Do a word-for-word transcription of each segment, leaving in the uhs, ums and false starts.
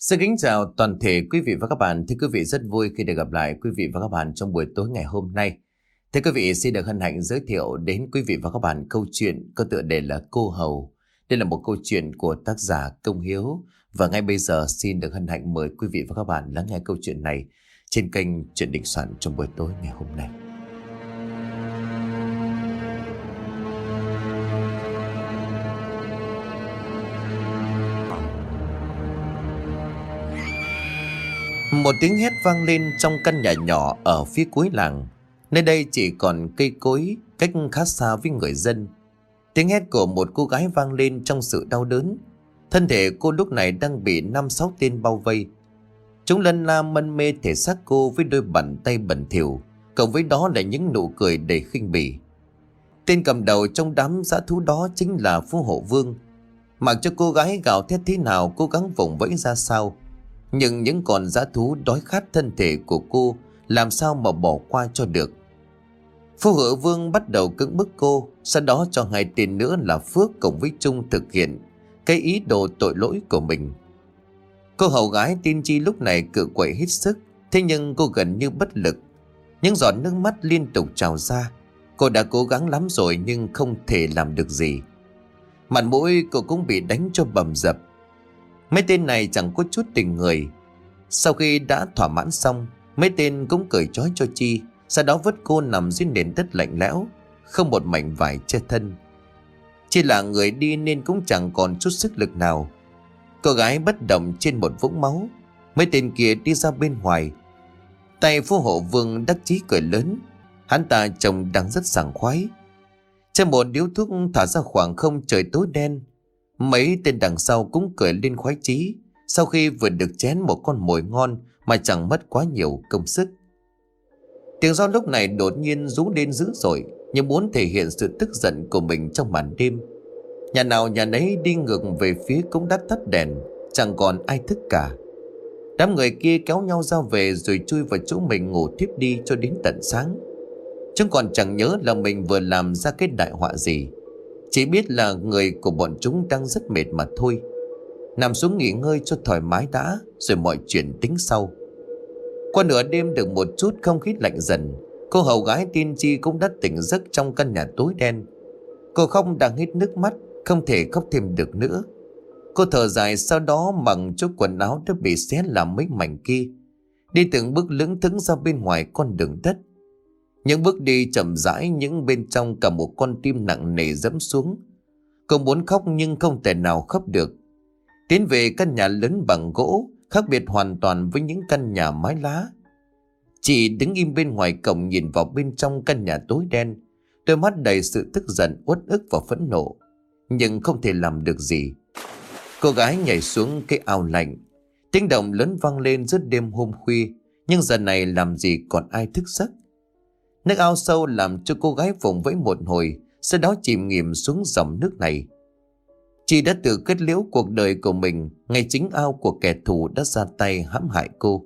Xin kính chào toàn thể quý vị và các bạn. Thưa quý vị, rất vui khi được gặp lại quý vị và các bạn trong buổi tối ngày hôm nay. Thưa quý vị, xin được hân hạnh giới thiệu đến quý vị và các bạn câu chuyện có tựa đề là Cô Hầu. Đây là một câu chuyện của tác giả Công Hiếu. Và ngay bây giờ xin được hân hạnh mời quý vị và các bạn lắng nghe câu chuyện này trên kênh Chuyện Đình Soạn trong buổi tối ngày hôm nay. Một tiếng hét vang lên trong căn nhà nhỏ ở phía cuối làng. Nơi đây chỉ còn cây cối, cách khá xa với người dân. Tiếng hét của một cô gái vang lên trong sự đau đớn. Thân thể cô lúc này đang bị năm sáu tên bao vây. Chúng lân la mân mê thể xác cô với đôi bàn tay bẩn thỉu, cộng với đó là những nụ cười đầy khinh bỉ. Tên cầm đầu trong đám dã thú đó chính là Phú Hộ Vương. Mặc cho cô gái gào thét thế nào, cố gắng vùng vẫy ra sao, nhưng những con dã thú đói khát thân thể của cô làm sao mà bỏ qua cho được. Phú Hộ Vương bắt đầu cưỡng bức cô, sau đó cho hai tên nữa là Phước cùng với Trung thực hiện cái ý đồ tội lỗi của mình. Cô hầu gái tên Chi lúc này cự quậy hết sức, thế nhưng cô gần như bất lực. Những giọt nước mắt liên tục trào ra. Cô đã cố gắng lắm rồi nhưng không thể làm được gì. Mặt mũi cô cũng bị đánh cho bầm dập. Mấy tên này chẳng có chút tình người. Sau khi đã thỏa mãn xong, mấy tên cũng cởi trói cho Chi, sau đó vứt cô nằm dưới nền đất lạnh lẽo, không một mảnh vải che thân. Chi là người đi nên cũng chẳng còn chút sức lực nào. Cô gái bất động trên một vũng máu. Mấy tên kia đi ra bên ngoài. Tay Phú Hộ Vương đắc chí cười lớn. Hắn ta trông đang rất sảng khoái. Trong một điếu thuốc thả ra khoảng không trời tối đen. Mấy tên đằng sau cũng cười lên khoái chí, sau khi vừa được chén một con mồi ngon mà chẳng mất quá nhiều công sức. Tiếng gió lúc này đột nhiên rú lên dữ dội, như muốn thể hiện sự tức giận của mình trong màn đêm. Nhà nào nhà nấy đi ngược về phía cũng đã tắt đèn, chẳng còn ai thức cả. Đám người kia kéo nhau ra về rồi chui vào chỗ mình ngủ thiếp đi cho đến tận sáng. Chúng còn chẳng nhớ là mình vừa làm ra cái đại họa gì, chỉ biết là người của bọn chúng đang rất mệt mà thôi. Nằm xuống nghỉ ngơi cho thoải mái đã, rồi mọi chuyện tính sau. Qua nửa đêm được một chút không khí lạnh dần, cô hầu gái tên Chi cũng đã tỉnh giấc trong căn nhà tối đen. Cô không đang hít nước mắt, không thể khóc thêm được nữa. Cô thở dài, sau đó mặc chút quần áo đã bị xé làm mấy mảnh kia, đi từng bước lững thững ra bên ngoài con đường đất. Những bước đi chậm rãi, những bên trong cả một con tim nặng nề dẫm xuống. Cô muốn khóc nhưng không thể nào khóc được. Tiến về căn nhà lớn bằng gỗ, khác biệt hoàn toàn với những căn nhà mái lá. Chị đứng im bên ngoài cổng nhìn vào bên trong căn nhà tối đen, đôi mắt đầy sự tức giận, uất ức và phẫn nộ, nhưng không thể làm được gì. Cô gái nhảy xuống cái ao lạnh. Tiếng động lớn vang lên giữa đêm hôm khuya, nhưng giờ này làm gì còn ai thức giấc. Nước ao sâu làm cho cô gái vùng vẫy một hồi, sau đó chìm nghỉm xuống dòng nước này. Chị đã tự kết liễu cuộc đời của mình ngay chính ao của kẻ thù đã ra tay hãm hại cô.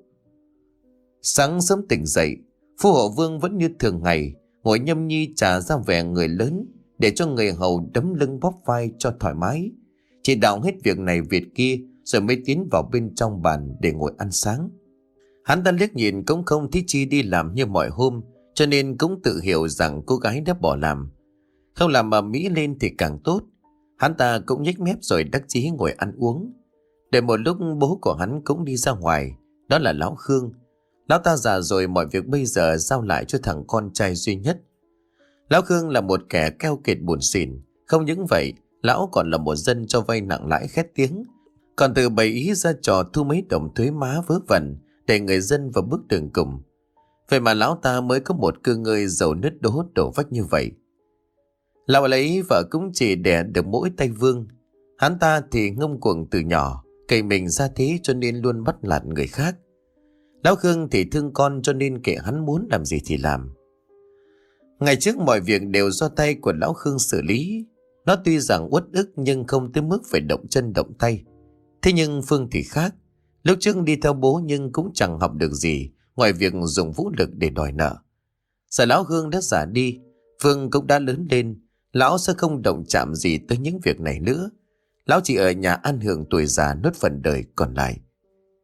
Sáng sớm tỉnh dậy, Phú Hộ Vương vẫn như thường ngày ngồi nhâm nhi trà ra vẻ người lớn, để cho người hầu đấm lưng bóp vai cho thoải mái. Chị đạo hết việc này việc kia rồi mới tiến vào bên trong bàn để ngồi ăn sáng. Hắn ta liếc nhìn cũng không thấy Chi đi làm như mọi hôm, cho nên cũng tự hiểu rằng cô gái đã bỏ làm. Không làm mà mỹ lên thì càng tốt. Hắn ta cũng nhếch mép rồi đắc chí ngồi ăn uống. Để một lúc bố của hắn cũng đi ra ngoài, đó là lão Khương. Lão ta già rồi, mọi việc bây giờ giao lại cho thằng con trai duy nhất. Lão Khương là một kẻ keo kiệt buồn xỉn. Không những vậy, lão còn là một dân cho vay nặng lãi khét tiếng, còn từ bày ý ra trò thu mấy đồng thuế má vớ vẩn để người dân vào bước đường cùng. Vậy mà lão ta mới có một cơ ngơi giàu nứt đố đổ vách như vậy. Lão lấy vợ cũng chỉ đẻ được mỗi tay Vương. Hắn ta thì ngông cuồng từ nhỏ, cậy mình ra thế cho nên luôn bắt nạt người khác. Lão Khương thì thương con cho nên kệ hắn muốn làm gì thì làm. Ngày trước mọi việc đều do tay của lão Khương xử lý. Nó tuy rằng uất ức nhưng không tới mức phải động chân động tay. Thế nhưng Phương thì khác. Lúc trước đi theo bố nhưng cũng chẳng học được gì ngoài việc dùng vũ lực để đòi nợ. Giờ lão Khương đã già đi, Phương cũng đã lớn lên. Lão sẽ không động chạm gì tới những việc này nữa. Lão chỉ ở nhà ăn hưởng tuổi già nốt phần đời còn lại.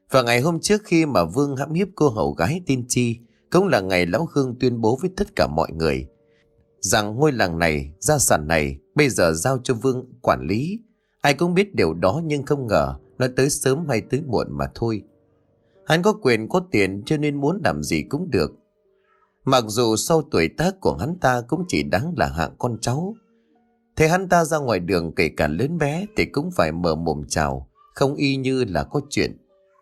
Và ngày hôm trước khi mà Vương hãm hiếp cô hầu gái tên Chi, cũng là ngày Lão Khương tuyên bố với tất cả mọi người rằng ngôi làng này, gia sản này bây giờ giao cho Vương quản lý. Ai cũng biết điều đó, nhưng không ngờ nó tới sớm hay tới muộn mà thôi. Hắn có quyền có tiền cho nên muốn làm gì cũng được. Mặc dù sau tuổi tác của hắn ta cũng chỉ đáng là hạng con cháu. Thế hắn ta ra ngoài đường kể cả lớn bé thì cũng phải mở mồm chào, không y như là có chuyện.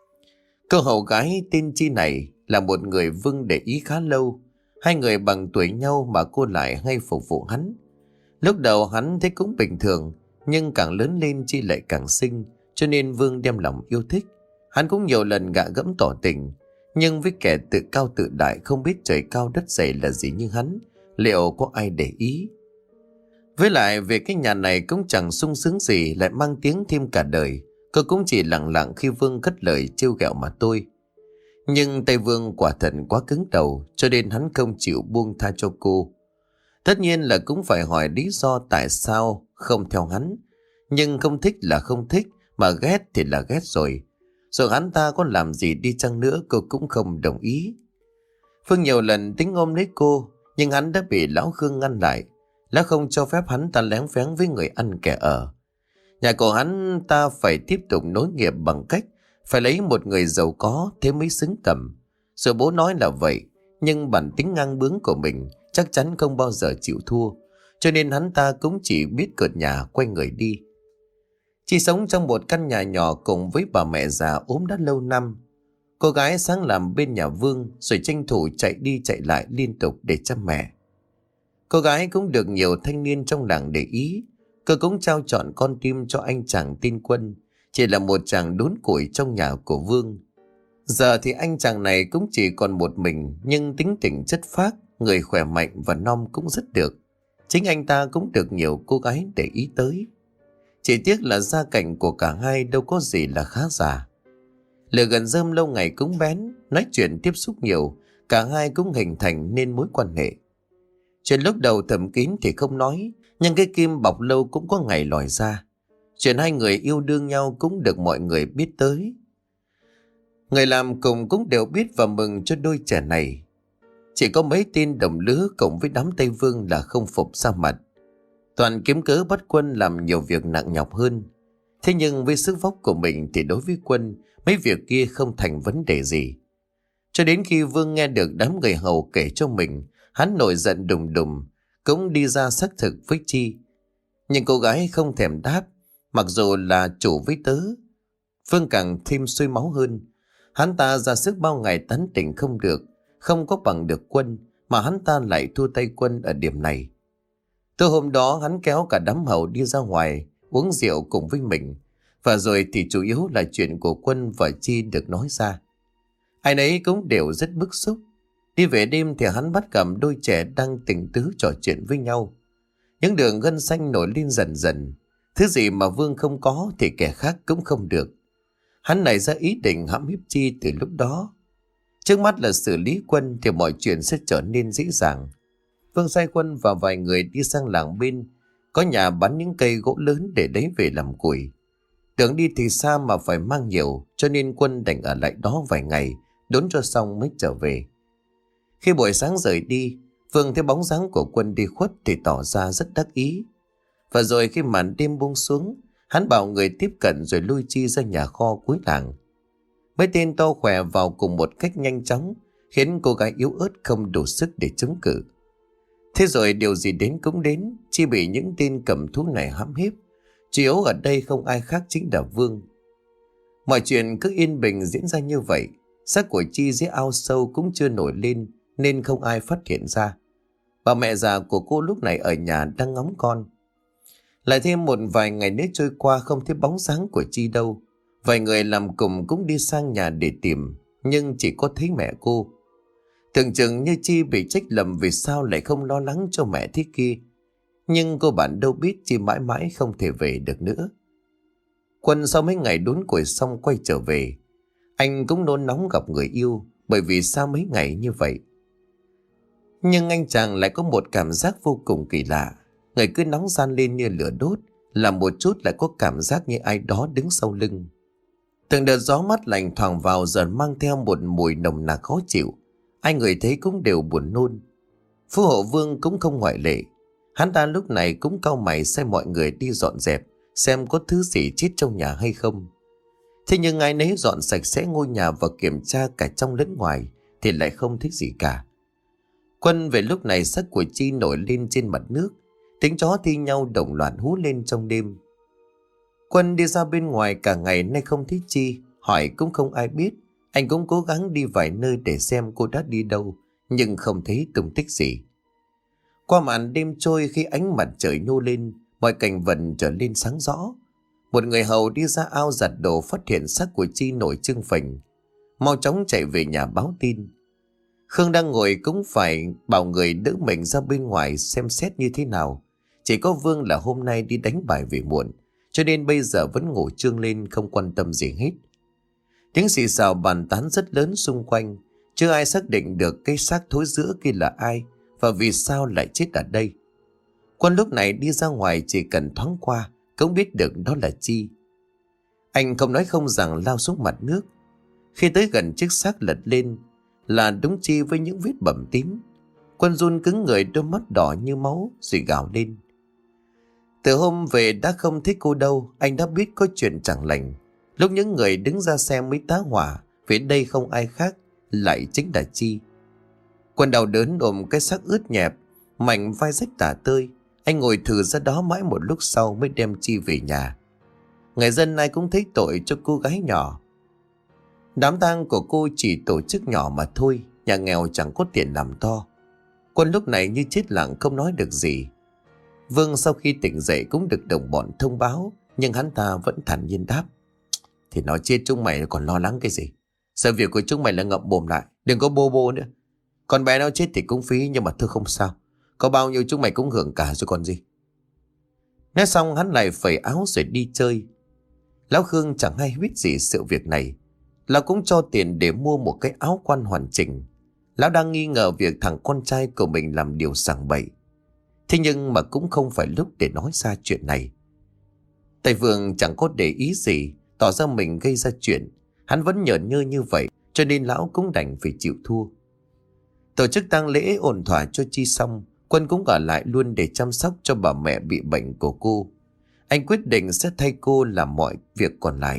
Cô hầu gái tên Chi này là một người Vương để ý khá lâu. Hai người bằng tuổi nhau mà cô lại hay phục vụ hắn. Lúc đầu hắn thấy cũng bình thường, nhưng càng lớn lên Chi lại càng xinh, cho nên Vương đem lòng yêu thích. Hắn cũng nhiều lần gạ gẫm tỏ tình, nhưng với kẻ tự cao tự đại không biết trời cao đất dày là gì như hắn, liệu có ai để ý? Với lại về cái nhà này cũng chẳng sung sướng gì, lại mang tiếng thêm cả đời. Cô cũng chỉ lặng lặng khi Vương cất lời trêu ghẹo mà thôi. Nhưng tay Vương quả thật quá cứng đầu, cho nên hắn không chịu buông tha cho cô. Tất nhiên là cũng phải hỏi lý do tại sao không theo hắn. Nhưng không thích là không thích, mà ghét thì là ghét rồi. Rồi hắn ta có làm gì đi chăng nữa cô cũng không đồng ý. Phương nhiều lần tính ôm lấy cô, nhưng hắn đã bị Lão Khương ngăn lại. Lão không cho phép hắn ta lén phén với người ăn kẻ ở. Nhà của hắn ta phải tiếp tục nối nghiệp bằng cách phải lấy một người giàu có thế mới xứng tầm. Rồi bố nói là vậy, nhưng bản tính ngang bướng của mình chắc chắn không bao giờ chịu thua, cho nên hắn ta cũng chỉ biết cợt nhà quay người đi. Chị sống trong một căn nhà nhỏ cùng với bà mẹ già ốm đã lâu năm. Cô gái sáng làm bên nhà Vương, rồi tranh thủ chạy đi chạy lại liên tục để chăm mẹ. Cô gái cũng được nhiều thanh niên trong làng để ý. Cô cũng trao chọn con tim cho anh chàng tên Quân, chỉ là một chàng đốn củi trong nhà của Vương. Giờ thì anh chàng này cũng chỉ còn một mình, nhưng tính tình chất phác, người khỏe mạnh và non cũng rất được. Chính anh ta cũng được nhiều cô gái để ý tới. Chỉ tiếc là gia cảnh của cả hai đâu có gì là khá giả. Lửa gần rơm lâu ngày cũng bén, nói chuyện tiếp xúc nhiều, cả hai cũng hình thành nên mối quan hệ. Chuyện lúc đầu thầm kín thì không nói, nhưng cái kim bọc lâu cũng có ngày lòi ra. Chuyện hai người yêu đương nhau cũng được mọi người biết tới. Người làm cùng cũng đều biết và mừng cho đôi trẻ này. Chỉ có mấy tên đồng lứa cộng với đám Tây Vương là không phục ra mặt. Toàn kiếm cớ bắt Quân làm nhiều việc nặng nhọc hơn. Thế nhưng với sức vóc của mình thì đối với Quân, mấy việc kia không thành vấn đề gì. Cho đến khi Vương nghe được đám người hầu kể cho mình, hắn nổi giận đùng đùng, cũng đi ra xác thực với Chi. Nhưng cô gái không thèm đáp, mặc dù là chủ với tớ. Vương càng thêm sôi máu hơn. Hắn ta ra sức bao ngày tán tỉnh không được, không có bằng được Quân, mà hắn ta lại thua tay Quân ở điểm này. Từ hôm đó hắn kéo cả đám hầu đi ra ngoài uống rượu cùng với mình, và rồi thì chủ yếu là chuyện của Quân và Chi được nói ra. Ai nấy cũng đều rất bức xúc. Đi về đêm thì hắn bắt gặp đôi trẻ đang tình tứ trò chuyện với nhau. Những đường gân xanh nổi lên dần dần. Thứ gì mà Vương không có thì kẻ khác cũng không được. Hắn nảy ra ý định hãm hiếp Chi từ lúc đó. Trước mắt là xử lý Quân thì mọi chuyện sẽ trở nên dễ dàng. Vương sai Quân và vài người đi sang làng bên, có nhà bán những cây gỗ lớn để lấy về làm củi. Tưởng đi thì xa mà phải mang nhiều, cho nên Quân đành ở lại đó vài ngày, đốn cho xong mới trở về. Khi buổi sáng rời đi, Vương thấy bóng dáng của Quân đi khuất thì tỏ ra rất đắc ý. Và rồi khi màn đêm buông xuống, hắn bảo người tiếp cận rồi lôi Chi ra nhà kho cuối làng. Mấy tên to khỏe vào cùng một cách nhanh chóng, khiến cô gái yếu ớt không đủ sức để chống cự. Thế rồi điều gì đến cũng đến, Chi bị những tên cầm thú này hãm hiếp. Chủ yếu ở đây không ai khác chính là Vương. Mọi chuyện cứ yên bình diễn ra như vậy. Xác của Chi dưới ao sâu cũng chưa nổi lên, nên không ai phát hiện ra. Bà mẹ già của cô lúc này ở nhà đang ngóng con. Lại thêm một vài ngày nữa trôi qua không thấy bóng dáng của Chi đâu. Vài người làm cùng cũng đi sang nhà để tìm, nhưng chỉ có thấy mẹ cô. Tưởng chừng như Chi bị trách lầm vì sao lại không lo lắng cho mẹ thế kia. Nhưng cô bạn đâu biết Chi mãi mãi không thể về được nữa. Quân sau mấy ngày đốn củi xong quay trở về. Anh cũng nôn nóng gặp người yêu, bởi vì sao mấy ngày như vậy. Nhưng anh chàng lại có một cảm giác vô cùng kỳ lạ. Người cứ nóng gian lên như lửa đốt, làm một chút lại có cảm giác như ai đó đứng sau lưng. Từng đợt gió mát lạnh thoảng vào dần mang theo một mùi nồng nặc khó chịu. Ai người thấy cũng đều buồn nôn. Phú Hộ Vương cũng không ngoại lệ. Hắn ta lúc này cũng cau mày xem mọi người đi dọn dẹp, xem có thứ gì chết trong nhà hay không. Thế nhưng ai nấy dọn sạch sẽ ngôi nhà và kiểm tra cả trong lẫn ngoài thì lại không thấy gì cả. Quân về lúc này xác của Chi nổi lên trên mặt nước, tiếng chó thi nhau đồng loạt hú lên trong đêm. Quân đi ra bên ngoài cả ngày nay không thấy Chi, hỏi cũng không ai biết. Anh cũng cố gắng đi vài nơi để xem cô đã đi đâu, nhưng không thấy tung tích gì. Qua màn đêm trôi, khi ánh mặt trời nhô lên, mọi cảnh vật trở lên sáng rõ. Một người hầu đi ra ao giặt đồ phát hiện xác của Chi nổi trưng phình, mau chóng chạy về nhà báo tin. Khương đang ngồi cũng phải bảo người đỡ mình ra bên ngoài xem xét như thế nào. Chỉ có Vương là hôm nay đi đánh bài về muộn, cho nên bây giờ vẫn ngủ trương lên không quan tâm gì hết. Tiếng xì xào bàn tán rất lớn xung quanh, chưa ai xác định được cái xác thối rữa kia là ai và vì sao lại chết ở đây. Quân lúc này đi ra ngoài chỉ cần thoáng qua cũng biết được đó là Chi. Anh không nói không rằng lao xuống mặt nước. Khi tới gần chiếc xác lật lên là đúng Chi với những vết bầm tím. Quân run cứng người, đôi mắt đỏ như máu rồi gào lên. Từ hôm về đã không thích cô đâu, anh đã biết có chuyện chẳng lành. Lúc những người đứng ra xem mới tá hỏa, vì đây không ai khác lại chính là Chi. Quân đau đớn ôm cái xác ướt nhẹp, mảnh vai rách tả tơi. Anh ngồi thử ra đó mãi một lúc sau mới đem Chi về nhà. Người dân ai cũng thấy tội cho cô gái nhỏ. Đám tang của cô chỉ tổ chức nhỏ mà thôi, nhà nghèo chẳng có tiền làm to. Quân lúc này như chết lặng không nói được gì. Vương sau khi tỉnh dậy cũng được đồng bọn thông báo, nhưng hắn ta vẫn thản nhiên đáp. Thì nói chết chúng mày còn lo lắng cái gì? Sự việc của chúng mày là ngậm mồm lại, đừng có bô bô nữa. Con bé nó chết thì cũng phí, nhưng mà thôi không sao. Có bao nhiêu chúng mày cũng hưởng cả rồi còn gì. Nói xong hắn lại phẩy áo rồi đi chơi. Lão Khương chẳng hay biết gì sự việc này. Lão cũng cho tiền để mua một cái áo quan hoàn chỉnh. Lão đang nghi ngờ việc thằng con trai của mình làm điều sằng bậy. Thế nhưng mà cũng không phải lúc để nói ra chuyện này. Tây Vương chẳng có để ý gì, tỏ ra mình gây ra chuyện. Hắn vẫn nhởn nhơ như vậy, cho nên lão cũng đành phải chịu thua. Tổ chức tang lễ ổn thỏa cho Chi xong, Quân cũng ở lại luôn để chăm sóc cho bà mẹ bị bệnh của cô. Anh quyết định sẽ thay cô làm mọi việc còn lại.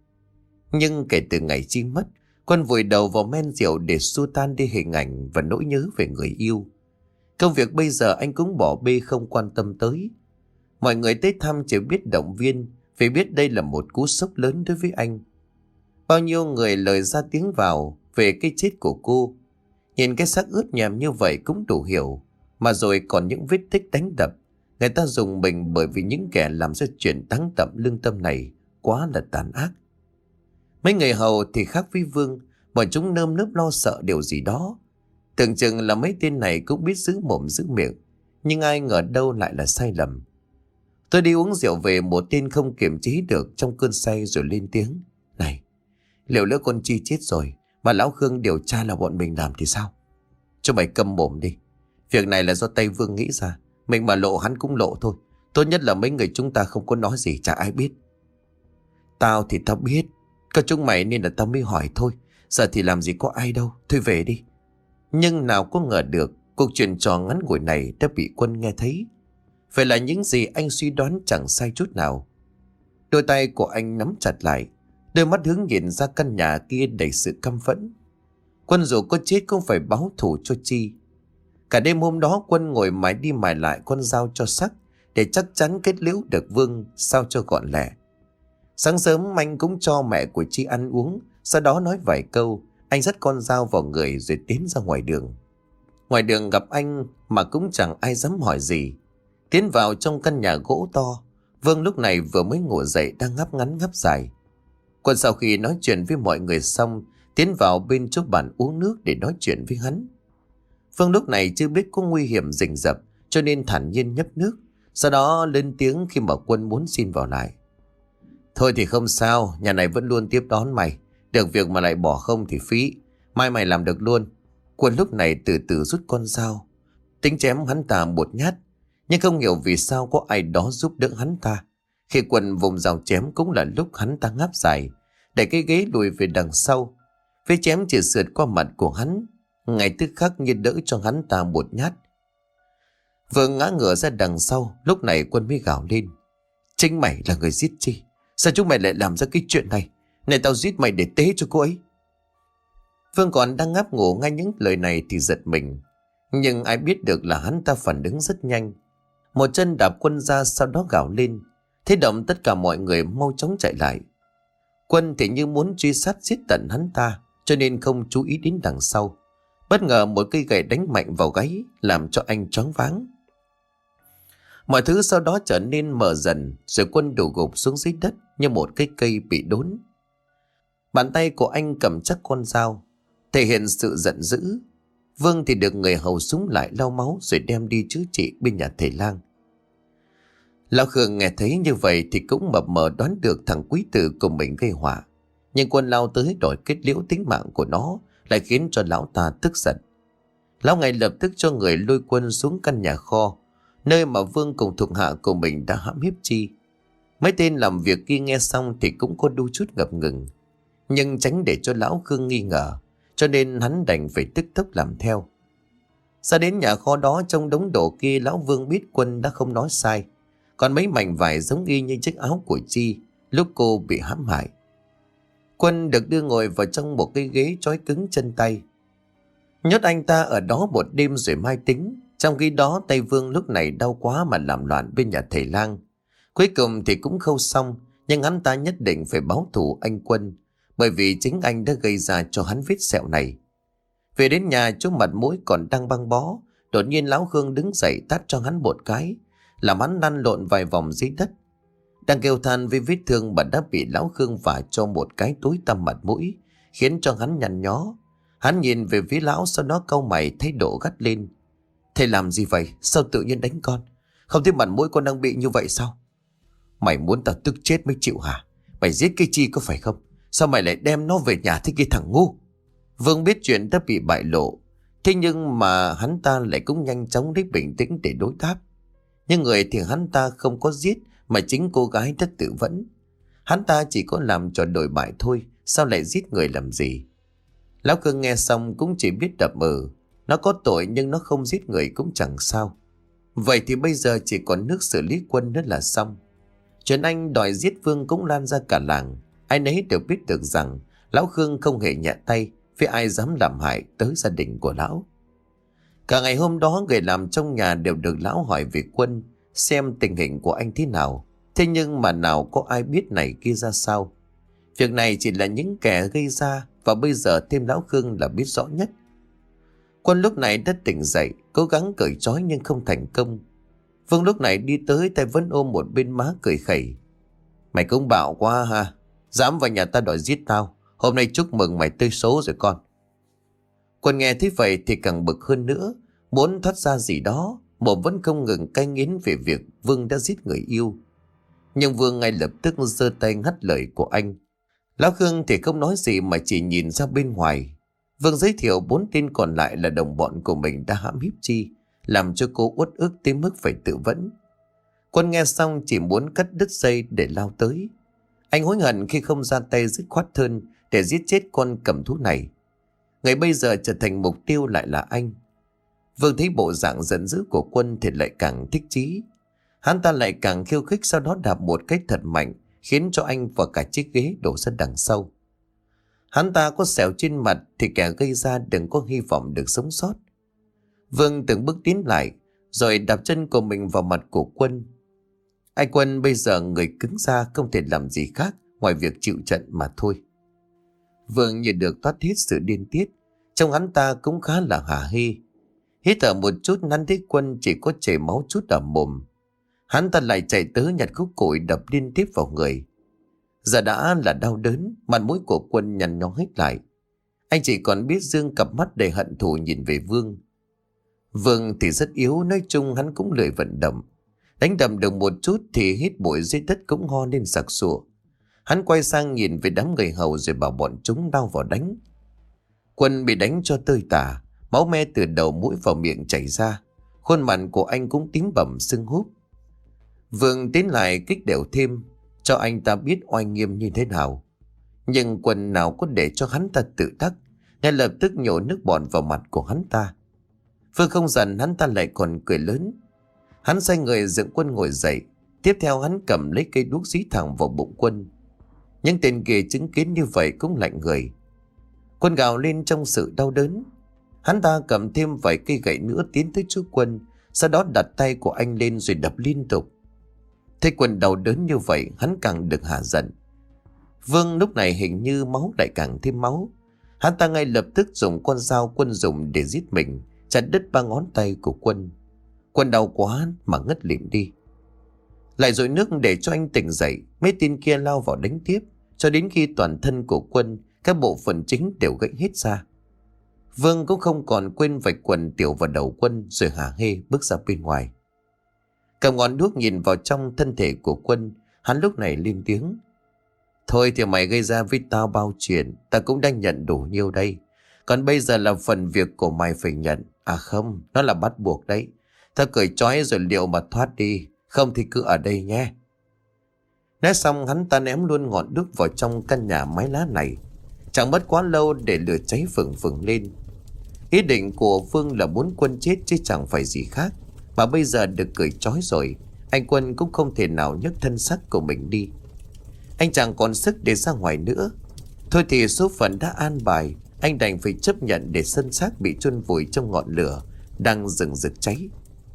Nhưng kể từ ngày Chi mất, Quân vùi đầu vào men rượu để xua tan đi hình ảnh và nỗi nhớ về người yêu. Công việc bây giờ anh cũng bỏ bê không quan tâm tới. Mọi người tới thăm chỉ biết động viên, vì biết đây là một cú sốc lớn đối với anh. Bao nhiêu người lời ra tiếng vào về cái chết của cô. Nhìn cái xác ướt nhèm như vậy cũng đủ hiểu. Mà rồi còn những vết tích đánh đập. Người ta dùng mình bởi vì những kẻ làm ra chuyện đáng tậm lương tâm này quá là tàn ác. Mấy người hầu thì khác với Vương, bọn chúng nơm nớp lo sợ điều gì đó. Tưởng chừng là mấy tên này cũng biết giữ mồm giữ miệng, nhưng ai ngờ đâu lại là sai lầm. Tôi đi uống rượu về, một tên không kiềm chế được trong cơn say rồi lên tiếng. Này, liệu lỡ con Chi chết rồi mà lão Khương điều tra là bọn mình làm thì sao? Cho mày câm mồm đi. Việc này là do Tây Vương nghĩ ra. Mình mà lộ hắn cũng lộ thôi. Tốt nhất là mấy người chúng ta không có nói gì, chả ai biết. Tao thì tao biết, có chúng mày nên là tao mới hỏi thôi. Giờ thì làm gì có ai đâu, thôi về đi. Nhưng nào có ngờ được cuộc chuyện trò ngắn ngủi này đã bị Quân nghe thấy. Vậy là những gì anh suy đoán chẳng sai chút nào. Đôi tay của anh nắm chặt lại, đôi mắt hướng nhìn ra căn nhà kia đầy sự căm phẫn. Quân dù có chết cũng phải báo thù cho Chi. Cả đêm hôm đó Quân ngồi mãi đi mãi lại con dao cho sắc, để chắc chắn kết liễu được Vương sao cho gọn lẹ. Sáng sớm anh cũng cho mẹ của Chi ăn uống, sau đó nói vài câu. Anh dắt con dao vào người rồi tiến ra ngoài đường. Ngoài đường gặp anh mà cũng chẳng ai dám hỏi gì. Tiến vào trong căn nhà gỗ to, Vương lúc này vừa mới ngủ dậy đang ngáp ngắn ngáp dài. Quân sau khi nói chuyện với mọi người xong, tiến vào bên chỗ bàn uống nước để nói chuyện với hắn. Vương lúc này chưa biết có nguy hiểm rình rập, cho nên thản nhiên nhấp nước, sau đó lên tiếng khi mà Quân muốn xin vào lại. Thôi thì không sao, nhà này vẫn luôn tiếp đón mày. Được việc mà lại bỏ không thì phí. Mai mày làm được luôn. Quân lúc này từ từ rút con dao, tính chém hắn ta một nhát. Nhưng không hiểu vì sao có ai đó giúp đỡ hắn ta. Khi Quân vùng dao chém cũng là lúc hắn ta ngáp dài. đẩy cái ghế lùi về đằng sau. Vết chém chỉ sượt qua mặt của hắn, ngay tức khắc như đỡ cho hắn ta một nhát. Vương ngã ngửa ra đằng sau. Lúc này Quân mới gào lên: Chính mày là người giết Chi. Sao chúng mày lại làm ra cái chuyện này? Này, tao giết mày để tế cho cô ấy. Vương còn đang ngáp ngủ ngay những lời này thì giật mình. Nhưng ai biết được là hắn ta phản ứng rất nhanh. Một chân đạp Quân ra, sau đó gào lên. Thế động tất cả mọi người mau chóng chạy lại. Quân thì như muốn truy sát giết tận hắn ta, cho nên không chú ý đến đằng sau. Bất ngờ một cây gậy đánh mạnh vào gáy, làm cho anh choáng váng. Mọi thứ sau đó trở nên mờ dần, rồi Quân đổ gục xuống dưới đất như một cái cây bị đốn. Bàn tay của anh cầm chắc con dao, thể hiện sự giận dữ. Vương thì được người hầu súng lại lau máu rồi đem đi chữa trị bên nhà thầy lang. Lão Khương nghe thấy như vậy thì cũng mập mờ đoán được thằng quý tử của mình gây họa. Nhưng Quân lao tới đòi kết liễu tính mạng của nó lại khiến cho lão ta tức giận. Lão ngay lập tức cho người lôi Quân xuống căn nhà kho, nơi mà Vương cùng thuộc hạ của mình đã hãm hiếp Chi. Mấy tên làm việc kia nghe xong thì cũng có đôi chút ngập ngừng, nhưng tránh để cho lão Khương nghi ngờ, cho nên hắn đành phải tức tốc làm theo. Ra đến nhà kho đó, trong đống đồ kia, lão Vương biết Quân đã không nói sai. Còn mấy mảnh vải giống y như chiếc áo của Chi lúc cô bị hãm hại. Quân được đưa ngồi vào trong một cái ghế trói cứng chân tay. Nhốt anh ta ở đó một đêm rồi mai tính. Trong khi đó tay Vương lúc này đau quá mà làm loạn bên nhà thầy lang. Cuối cùng thì cũng khâu xong, nhưng hắn ta nhất định phải báo thù anh Quân, bởi vì chính anh đã gây ra cho hắn vết sẹo này. Về đến nhà, chỗ mặt mũi còn đang băng bó, đột nhiên lão Khương đứng dậy tát cho hắn một cái, làm hắn lăn lộn vài vòng dưới đất. Đang kêu than với vết thương mà đã bị lão Khương vả cho một cái tối tăm mặt mũi, khiến cho hắn nhăn nhó. Hắn nhìn về phía lão, sau đó cau mày thấy độ gắt lên: Thầy làm gì vậy? Sao tự nhiên đánh con? Không thấy mặt mũi con đang bị như vậy sao? Mày muốn tao tức chết mới chịu hả? Mày giết cái Chi có phải không? Sao mày lại đem nó về nhà thế cái thằng ngu? Vương biết chuyện đã bị bại lộ, thế nhưng mà hắn ta lại cũng nhanh chóng lấy bình tĩnh để đối đáp. Nhưng người thì hắn ta không có giết, mà chính cô gái đã tự vẫn. Hắn ta chỉ có làm trò đổi bại thôi, sao lại giết người làm gì? Lão Khương nghe xong cũng chỉ biết đập ừ. Nó có tội nhưng nó không giết người cũng chẳng sao. Vậy thì bây giờ chỉ còn nước xử lý Quân nữa là xong. Chuyện anh đòi giết Vương cũng lan ra cả làng. Ai nấy đều biết được rằng lão Khương không hề nhẹ tay với ai dám làm hại tới gia đình của lão. Cả ngày hôm đó, người làm trong nhà đều được lão hỏi về Quân, xem tình hình của anh thế nào. Thế nhưng mà nào có ai biết này kia ra sao. Việc này chỉ là những kẻ gây ra, và bây giờ thêm lão Khương là biết rõ nhất. Quân lúc này đã tỉnh dậy, cố gắng cởi trói nhưng không thành công. Vương lúc này đi tới, tay vẫn ôm một bên má cười khẩy: Mày cũng bạo quá ha, dám vào nhà ta đòi giết tao. Hôm nay chúc mừng mày tơi số rồi con. Quân nghe thấy vậy thì càng bực hơn nữa, muốn thoát ra gì đó, mồm vẫn không ngừng cay nghiến về việc Vương đã giết người yêu. Nhưng Vương ngay lập tức giơ tay ngắt lời của anh. Lão Khương thì không nói gì mà chỉ nhìn ra bên ngoài. Vương giới thiệu bốn tên còn lại là đồng bọn của mình đã hãm hiếp Chi, làm cho cô uất ức tới mức phải tự vẫn. Quân nghe xong chỉ muốn cắt đứt dây để lao tới. Anh hối hận khi không ra tay dứt khoát hơn để giết chết con cầm thú này. Ngày bây giờ trở thành mục tiêu lại là anh. Vương thấy bộ dạng giận dữ của Quân thì lại càng thích chí. Hắn ta lại càng khiêu khích, sau đó đạp một cái thật mạnh, khiến cho anh và cả chiếc ghế đổ ra đằng sau. Hắn ta có sẹo trên mặt thì kẻ gây ra đừng có hy vọng được sống sót. Vương từng bước tiến lại, rồi đạp chân của mình vào mặt của Quân. Anh Quân bây giờ người cứng ra, không thể làm gì khác ngoài việc chịu trận mà thôi. Vương như được toát hết sự điên tiết, trong hắn ta cũng khá là hả hê. Hít thở một chút, hắn thấy Quân chỉ có chảy máu chút ở mồm. Hắn ta lại chạy tới nhặt khúc củi đập liên tiếp vào người. Giờ đã là đau đớn, mặt mũi của Quân nhăn nhó hết lại. Anh chỉ còn biết dương cặp mắt đầy hận thù nhìn về Vương. Vương thì rất yếu, nói chung hắn cũng lười vận động. Đánh đầm được một chút thì hít bụi dưới đất cũng ho lên sặc sụa. Hắn quay sang nhìn về đám người hầu rồi bảo bọn chúng lao vào đánh. Quân bị đánh cho tơi tả, máu me từ đầu mũi vào miệng chảy ra. Khuôn mặt của anh cũng tím bầm sưng húp. Vương tiến lại kích đều thêm, cho anh ta biết oai nghiêm như thế nào. Nhưng Quân nào có để cho hắn ta tự đắc, ngay lập tức nhổ nước bọt vào mặt của hắn ta. Phương không giận, hắn ta lại còn cười lớn. Hắn xoay người dựng Quân ngồi dậy. Tiếp theo hắn cầm lấy cây đuốc dí thẳng vào bụng Quân. Những tên kia chứng kiến như vậy cũng lạnh người. Quân gào lên trong sự đau đớn. Hắn ta cầm thêm vài cây gậy nữa tiến tới chỗ Quân, sau đó đặt tay của anh lên rồi đập liên tục. Thấy Quân đau đớn như vậy, hắn càng được hả giận. Vương lúc này hình như máu lại càng thêm máu. Hắn ta ngay lập tức dùng con dao Quân dùng để giết mình, chặt đứt ba ngón tay của Quân. Quân đau quá mà ngất lịm đi. Lại dội nước để cho anh tỉnh dậy. Mấy tên kia lao vào đánh tiếp, cho đến khi toàn thân của Quân, các bộ phận chính đều gãy hết ra. Vương cũng không còn quên vạch quần tiểu vào đầu Quân, rồi hả hê bước ra bên ngoài. Cầm ngọn đuốc nhìn vào trong thân thể của Quân, hắn lúc này lên tiếng. Thôi thì mày gây ra với tao bao chuyện, ta cũng đang nhận đủ nhiêu đây. Còn bây giờ là phần việc của mày phải nhận. À không, nó là bắt buộc đấy. Ta cởi trói rồi liệu mà thoát đi, không thì cứ ở đây nhé. Nói xong hắn ta ném luôn ngọn đuốc vào trong căn nhà mái lá này. Chẳng mất quá lâu để lửa cháy phừng phừng lên. Ý định của Vương là muốn Quân chết chứ chẳng phải gì khác. Mà bây giờ được cởi trói rồi, anh Quân cũng không thể nào nhấc thân xác của mình đi. Anh chẳng còn sức để ra ngoài nữa. Thôi thì số phận đã an bài, anh đành phải chấp nhận để thân xác bị chôn vùi trong ngọn lửa đang rừng rực cháy.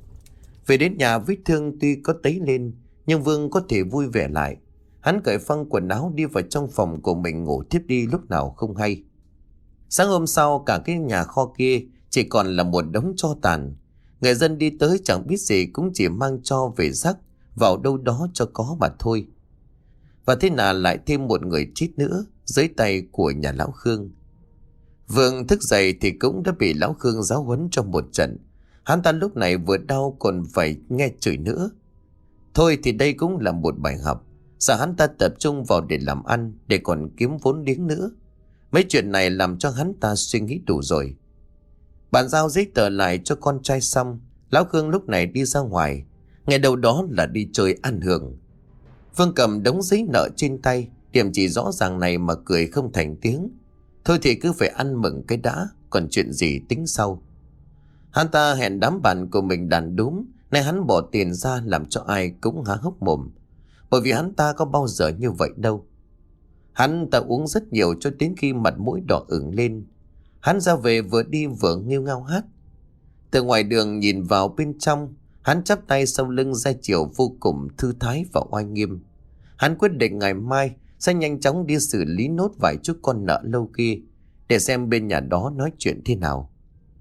Về đến nhà, vết thương tuy có tấy lên, nhưng Vương có thể vui vẻ lại. Hắn cởi phăng quần áo đi vào trong phòng của mình ngủ thiếp đi lúc nào không hay. Sáng hôm sau, cả cái nhà kho kia chỉ còn là một đống tro tàn. Người dân đi tới chẳng biết gì, cũng chỉ mang tro về rắc vào đâu đó cho có mà thôi. Và thế nào lại thêm một người chết nữa dưới tay của nhà lão Khương. Vương thức dậy thì cũng đã bị lão Khương giáo huấn trong một trận. Hắn ta lúc này vừa đau còn phải nghe chửi nữa. Thôi thì đây cũng là một bài học. Sao hắn ta tập trung vào để làm ăn, để còn kiếm vốn liếng nữa. Mấy chuyện này làm cho hắn ta suy nghĩ đủ rồi. Bàn giao giấy tờ lại cho con trai xong, lão Khương lúc này đi ra ngoài. Ngày đầu đó là đi chơi ăn hưởng. Vương cầm đống giấy nợ trên tay, điểm chỉ rõ ràng này mà cười không thành tiếng. Thôi thì cứ phải ăn mừng cái đã, còn chuyện gì tính sau. Hắn ta hẹn đám bạn của mình đàn đúm, nay hắn bỏ tiền ra làm cho ai cũng há hốc mồm. Bởi vì hắn ta có bao giờ như vậy đâu. Hắn ta uống rất nhiều cho đến khi mặt mũi đỏ ửng lên. Hắn ra về vừa đi vừa nghêu ngao hát. Từ ngoài đường nhìn vào bên trong, hắn chắp tay sau lưng ra chiều vô cùng thư thái và oai nghiêm. Hắn quyết định ngày mai sẽ nhanh chóng đi xử lý nốt vài chút con nợ lâu kia, để xem bên nhà đó nói chuyện thế nào.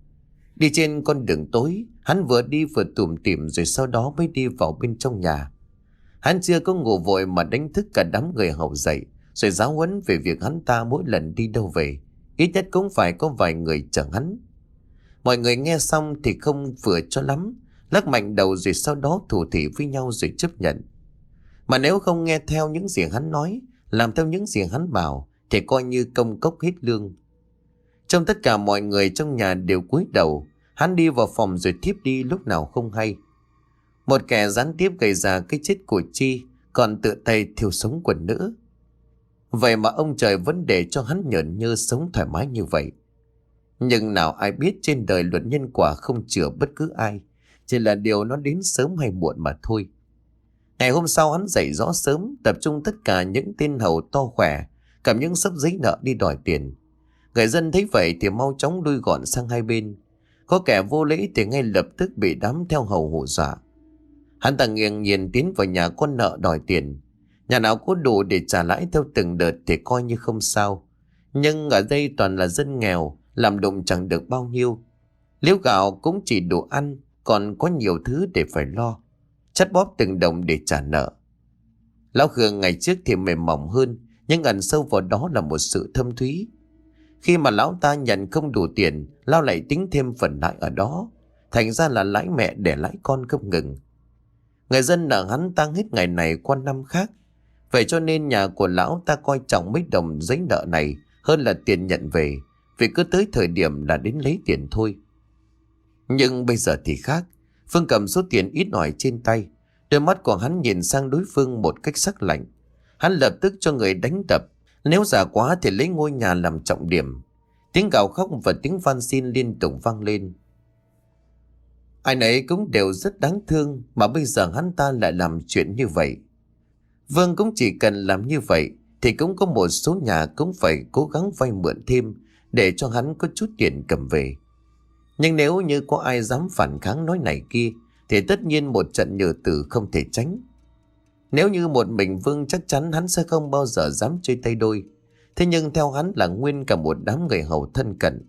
Đi trên con đường tối, hắn vừa đi vừa tủm tỉm rồi sau đó mới đi vào bên trong nhà. Hắn chưa có ngủ vội mà đánh thức cả đám người hầu dậy, rồi giáo huấn về việc hắn ta mỗi lần đi đâu về, ít nhất cũng phải có vài người chở hắn. Mọi người nghe xong thì không vừa cho lắm, lắc mạnh đầu rồi sau đó thủ thỉ với nhau rồi chấp nhận. Mà nếu không nghe theo những gì hắn nói, làm theo những gì hắn bảo, thì coi như công cốc hết lương. Trong tất cả mọi người trong nhà đều cúi đầu, hắn đi vào phòng rồi thiếp đi lúc nào không hay. Một kẻ gián tiếp gây ra cái chết của Chi, còn tự tay thiêu sống quần nữ. Vậy mà ông trời vẫn để cho hắn nhởn nhơ sống thoải mái như vậy. Nhưng nào ai biết trên đời luật nhân quả không chừa bất cứ ai, chỉ là điều nó đến sớm hay muộn mà thôi. Ngày hôm sau hắn dậy rõ sớm, tập trung tất cả những tên hầu to khỏe, cầm những xấp giấy nợ đi đòi tiền. Người dân thấy vậy thì mau chóng lui gọn sang hai bên. Có kẻ vô lễ thì ngay lập tức bị đám theo hầu hù dọa. Hắn ta nghiêng nhìn tiến vào nhà con nợ đòi tiền. Nhà nào có đủ để trả lãi theo từng đợt thì coi như không sao. Nhưng ở đây toàn là dân nghèo, làm đụng chẳng được bao nhiêu. Liếu gạo cũng chỉ đủ ăn, còn có nhiều thứ để phải lo. Chắt bóp từng đồng để trả nợ. Lão Khương ngày trước thì mềm mỏng hơn, nhưng ẩn sâu vào đó là một sự thâm thúy. Khi mà lão ta nhận không đủ tiền, lão lại tính thêm phần lãi ở đó. Thành ra là lãi mẹ để lãi con không ngừng. Người dân nợ hắn tăng hết ngày này qua năm khác. Vậy cho nên nhà của lão ta coi trọng mấy đồng giấy nợ này hơn là tiền nhận về, vì cứ tới thời điểm là đến lấy tiền thôi. Nhưng bây giờ thì khác. Phương cầm số tiền ít ỏi trên tay. Đôi mắt của hắn nhìn sang đối phương một cách sắc lạnh. Hắn lập tức cho người đánh đập. Nếu già quá thì lấy ngôi nhà làm trọng điểm. Tiếng gào khóc và tiếng van xin liên tục vang lên. Ai nấy cũng đều rất đáng thương, mà bây giờ hắn ta lại làm chuyện như vậy. Vương cũng chỉ cần làm như vậy thì cũng có một số nhà cũng phải cố gắng vay mượn thêm để cho hắn có chút tiền cầm về. Nhưng nếu như có ai dám phản kháng nói này kia thì tất nhiên một trận nhừ tử không thể tránh. Nếu như một mình Vương chắc chắn hắn sẽ không bao giờ dám chơi tay đôi. Thế nhưng theo hắn là nguyên cả một đám người hầu thân cận.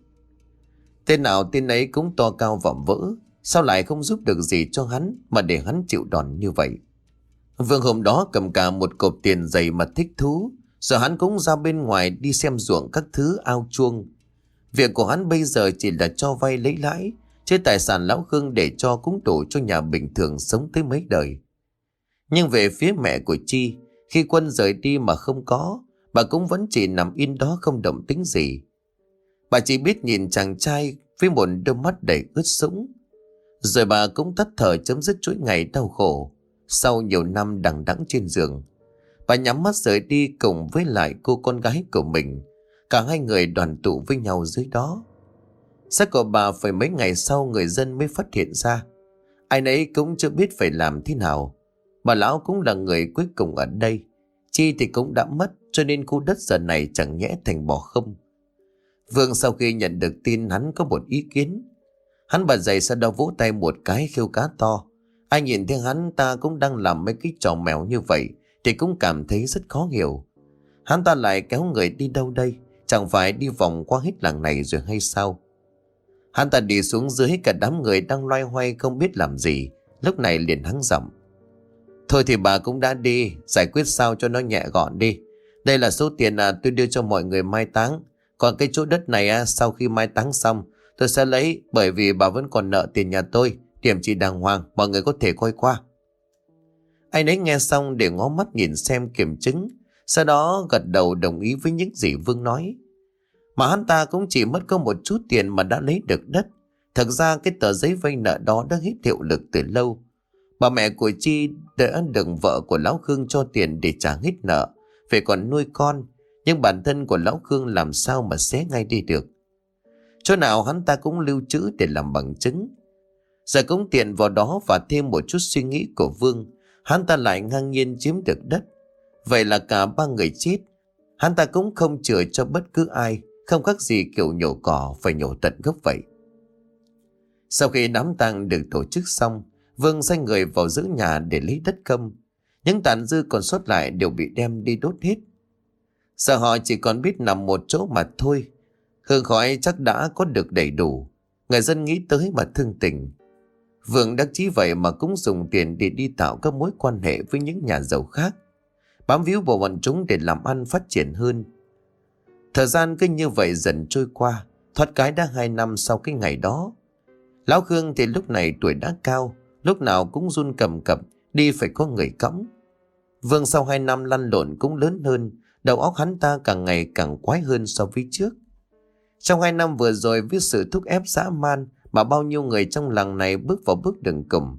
Tên nào tên ấy cũng to cao vọng vỡ, sao lại không giúp được gì cho hắn mà để hắn chịu đòn như vậy. Vương hôm đó cầm cả một cộp tiền dày mà thích thú, rồi hắn cũng ra bên ngoài đi xem ruộng các thứ ao chuông. Việc của hắn bây giờ chỉ là cho vay lấy lãi, chứ tài sản lão Khương để cho cũng đủ cho nhà bình thường sống tới mấy đời. Nhưng về phía mẹ của Chi, khi Quân rời đi mà không có, bà cũng vẫn chỉ nằm yên đó không động tính gì. Bà chỉ biết nhìn chàng trai với một đôi mắt đầy ướt sũng. Rồi bà cũng tắt thở chấm dứt chuỗi ngày đau khổ. Sau nhiều năm đằng đẵng trên giường, bà nhắm mắt rời đi cùng với lại cô con gái của mình. Cả hai người đoàn tụ với nhau dưới đó. Xác của bà phải mấy ngày sau người dân mới phát hiện ra. Ai nấy cũng chưa biết phải làm thế nào. Bà lão cũng là người cuối cùng ở đây. Chi thì cũng đã mất, cho nên khu đất giờ này chẳng nhẽ thành bỏ không. Vương sau khi nhận được tin hắn có một ý kiến. Hắn bật dậy sau đó vỗ tay một cái khiêu cá to. Ai nhìn thấy hắn ta cũng đang làm mấy cái trò mèo như vậy thì cũng cảm thấy rất khó hiểu. Hắn ta lại kéo người đi đâu đây? Chẳng phải đi vòng qua hết làng này rồi hay sao? Hắn ta đi xuống dưới, cả đám người đang loay hoay không biết làm gì. Lúc này liền hắng giọng: Thôi thì bà cũng đã đi, giải quyết sao cho nó nhẹ gọn đi. Đây là số tiền à, tôi đưa cho mọi người mai táng. Còn cái chỗ đất này à, sau khi mai táng xong tôi sẽ lấy, bởi vì bà vẫn còn nợ tiền nhà tôi. Điểm chỉ đàng hoàng, mọi người có thể coi qua. Anh ấy nghe xong để ngó mắt nhìn xem kiểm chứng, sau đó gật đầu đồng ý với những gì Vương nói. Mà hắn ta cũng chỉ mất có một chút tiền mà đã lấy được đất. Thật ra cái tờ giấy vay nợ đó đã hết hiệu lực từ lâu. Bà mẹ của Chi đã được vợ của Lão Khương cho tiền để trả hết nợ, phải còn nuôi con. Nhưng bản thân của Lão Khương làm sao mà xé ngay đi được. Chỗ nào hắn ta cũng lưu trữ để làm bằng chứng. Giờ cũng tiện vào đó và thêm một chút suy nghĩ của Vương, hắn ta lại ngang nhiên chiếm được đất. Vậy là cả ba người chết. Hắn ta cũng không chừa cho bất cứ ai, không khác gì kiểu nhổ cỏ phải nhổ tận gốc vậy. Sau khi đám tang được tổ chức xong, Vương sai người vào giữ nhà để lấy đất công. Những tàn dư còn sót lại đều bị đem đi đốt hết. Giờ họ chỉ còn biết nằm một chỗ mà thôi. Hương khói chắc đã có được đầy đủ. Người dân nghĩ tới mà thương tình. Vương đắc chí vậy mà cũng dùng tiền để đi tạo các mối quan hệ với những nhà giàu khác, bám víu vào bọn chúng để làm ăn phát triển hơn. Thời gian cứ như vậy dần trôi qua. Thoát cái đã hai năm sau cái ngày đó. Lão Khương thì lúc này tuổi đã cao, lúc nào cũng run cầm cập, đi phải có người cõng. Vương sau hai năm lăn lộn cũng lớn hơn, đầu óc hắn ta càng ngày càng quái hơn so với trước. Trong hai năm vừa rồi, với sự thúc ép dã man mà bao nhiêu người trong làng này bước vào bước đường cùng.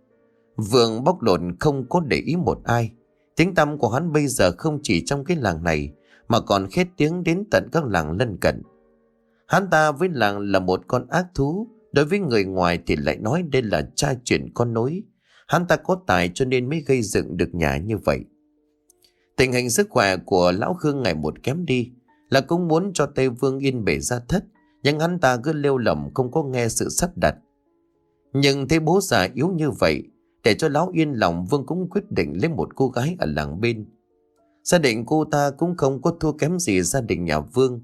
Vương bóc lột không có để ý một ai. Tiếng tăm của hắn bây giờ không chỉ trong cái làng này mà còn khét tiếng đến tận các làng lân cận. Hắn ta với làng là một con ác thú, đối với người ngoài thì lại nói đây là cha truyền con nối. Hắn ta có tài cho nên mới gây dựng được nhà như vậy. Tình hình sức khỏe của Lão Khương ngày một kém đi, là cũng muốn cho Tây Vương yên bề gia thất, nhưng hắn ta cứ lêu lỏng không có nghe sự sắp đặt. Nhưng thấy bố già yếu như vậy, để cho Lão yên lòng, Vương cũng quyết định lấy một cô gái ở làng bên. Gia đình cô ta cũng không có thua kém gì gia đình nhà Vương,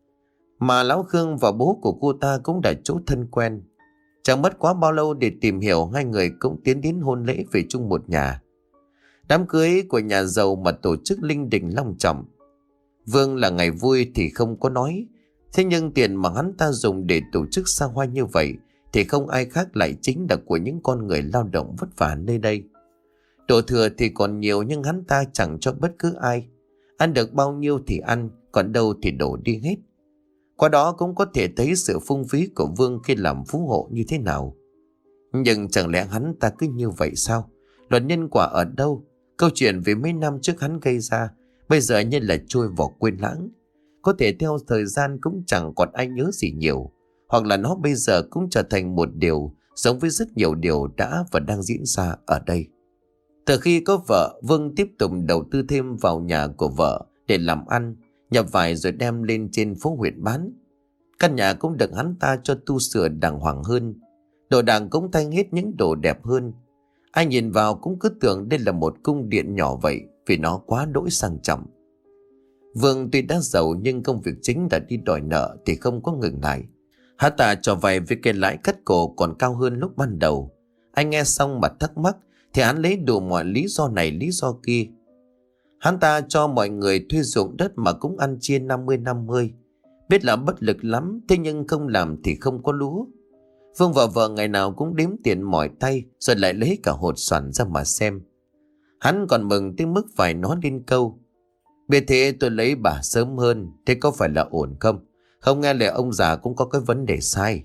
mà Lão Khương và bố của cô ta cũng đã chỗ thân quen. Chẳng mất quá bao lâu để tìm hiểu, hai người cũng tiến đến hôn lễ về chung một nhà. Đám cưới của nhà giàu mà tổ chức linh đình long trọng. Vương là ngày vui thì không có nói, thế nhưng tiền mà hắn ta dùng để tổ chức xa hoa như vậy thì không ai khác lại chính là của những con người lao động vất vả nơi đây. Đồ thừa thì còn nhiều nhưng hắn ta chẳng cho bất cứ ai. Ăn được bao nhiêu thì ăn, còn đâu thì đổ đi hết. Qua đó cũng có thể thấy sự phung phí của Vương khi làm phú hộ như thế nào. Nhưng chẳng lẽ hắn ta cứ như vậy sao? Luật nhân quả ở đâu? Câu chuyện về mấy năm trước hắn gây ra, bây giờ như là trôi vào quên lãng. Có thể theo thời gian cũng chẳng còn ai nhớ gì nhiều, hoặc là nó bây giờ cũng trở thành một điều giống với rất nhiều điều đã và đang diễn ra ở đây. Từ khi có vợ, Vương tiếp tục đầu tư thêm vào nhà của vợ để làm ăn, nhập vải rồi đem lên trên phố huyện bán. Căn nhà cũng được hắn ta cho tu sửa đàng hoàng hơn, đồ đạc cũng thay hết những đồ đẹp hơn. Ai nhìn vào cũng cứ tưởng đây là một cung điện nhỏ vậy, vì nó quá đỗi sang trọng. Vương tuy đã giàu nhưng công việc chính là đi đòi nợ thì không có ngừng lại. Hắn ta cho vay với cái lãi cắt cổ còn cao hơn lúc ban đầu. Anh nghe xong mà thắc mắc thì hắn lấy đủ mọi lý do này lý do kia. Hắn ta cho mọi người thuê ruộng đất mà cũng ăn chia năm mươi năm mươi. Biết là bất lực lắm, thế nhưng không làm thì không có lúa. Vương và vợ ngày nào cũng đếm tiền mỏi tay, rồi lại lấy cả hột xoàn ra mà xem. Hắn còn mừng tới mức phải nói lên câu: biết thế tôi lấy bà sớm hơn, thế có phải là ổn không? Không nghe lời ông già cũng có cái vấn đề sai.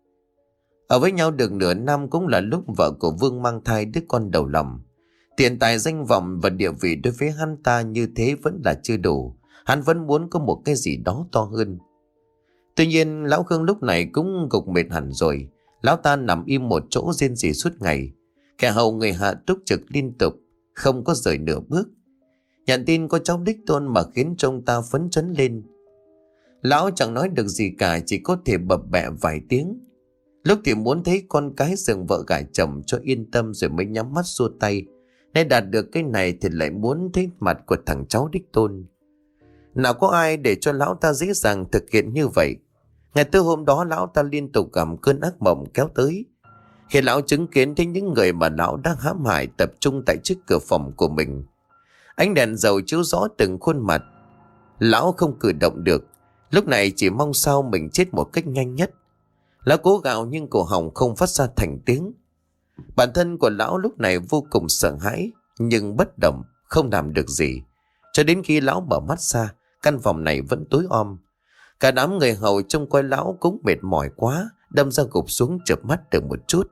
Ở với nhau được nửa năm cũng là lúc vợ của Vương mang thai đứa con đầu lòng. Tiền tài danh vọng và địa vị đối với hắn ta như thế vẫn là chưa đủ. Hắn vẫn muốn có một cái gì đó to hơn. Tuy nhiên lão Khương lúc này cũng gục mệt hẳn rồi. Lão ta nằm im một chỗ rên rỉ suốt ngày. Kẻ hầu người hạ túc trực liên tục, không có rời nửa bước. Nhận tin có cháu đích tôn mà khiến trông ta phấn chấn lên. Lão chẳng nói được gì cả, chỉ có thể bập bẹ vài tiếng. Lúc thì muốn thấy con cái dừng vợ gả chồng cho yên tâm rồi mới nhắm mắt xua tay. Nay đạt được cái này thì lại muốn thấy mặt của thằng cháu đích tôn. Nào có ai để cho lão ta dễ dàng thực hiện như vậy. Ngày từ hôm đó lão ta liên tục gặp cơn ác mộng kéo tới. Khi lão chứng kiến thấy những người mà lão đang hãm hại tập trung tại trước cửa phòng của mình. Ánh đèn dầu chiếu rõ từng khuôn mặt. Lão không cử động được. Lúc này chỉ mong sao mình chết một cách nhanh nhất. Lão cố gào nhưng cổ họng không phát ra thành tiếng. Bản thân của lão lúc này vô cùng sợ hãi, nhưng bất động, không làm được gì. Cho đến khi lão mở mắt ra, căn phòng này vẫn tối om. Cả đám người hầu trông coi lão cũng mệt mỏi quá, đâm ra gục xuống chợp mắt được một chút.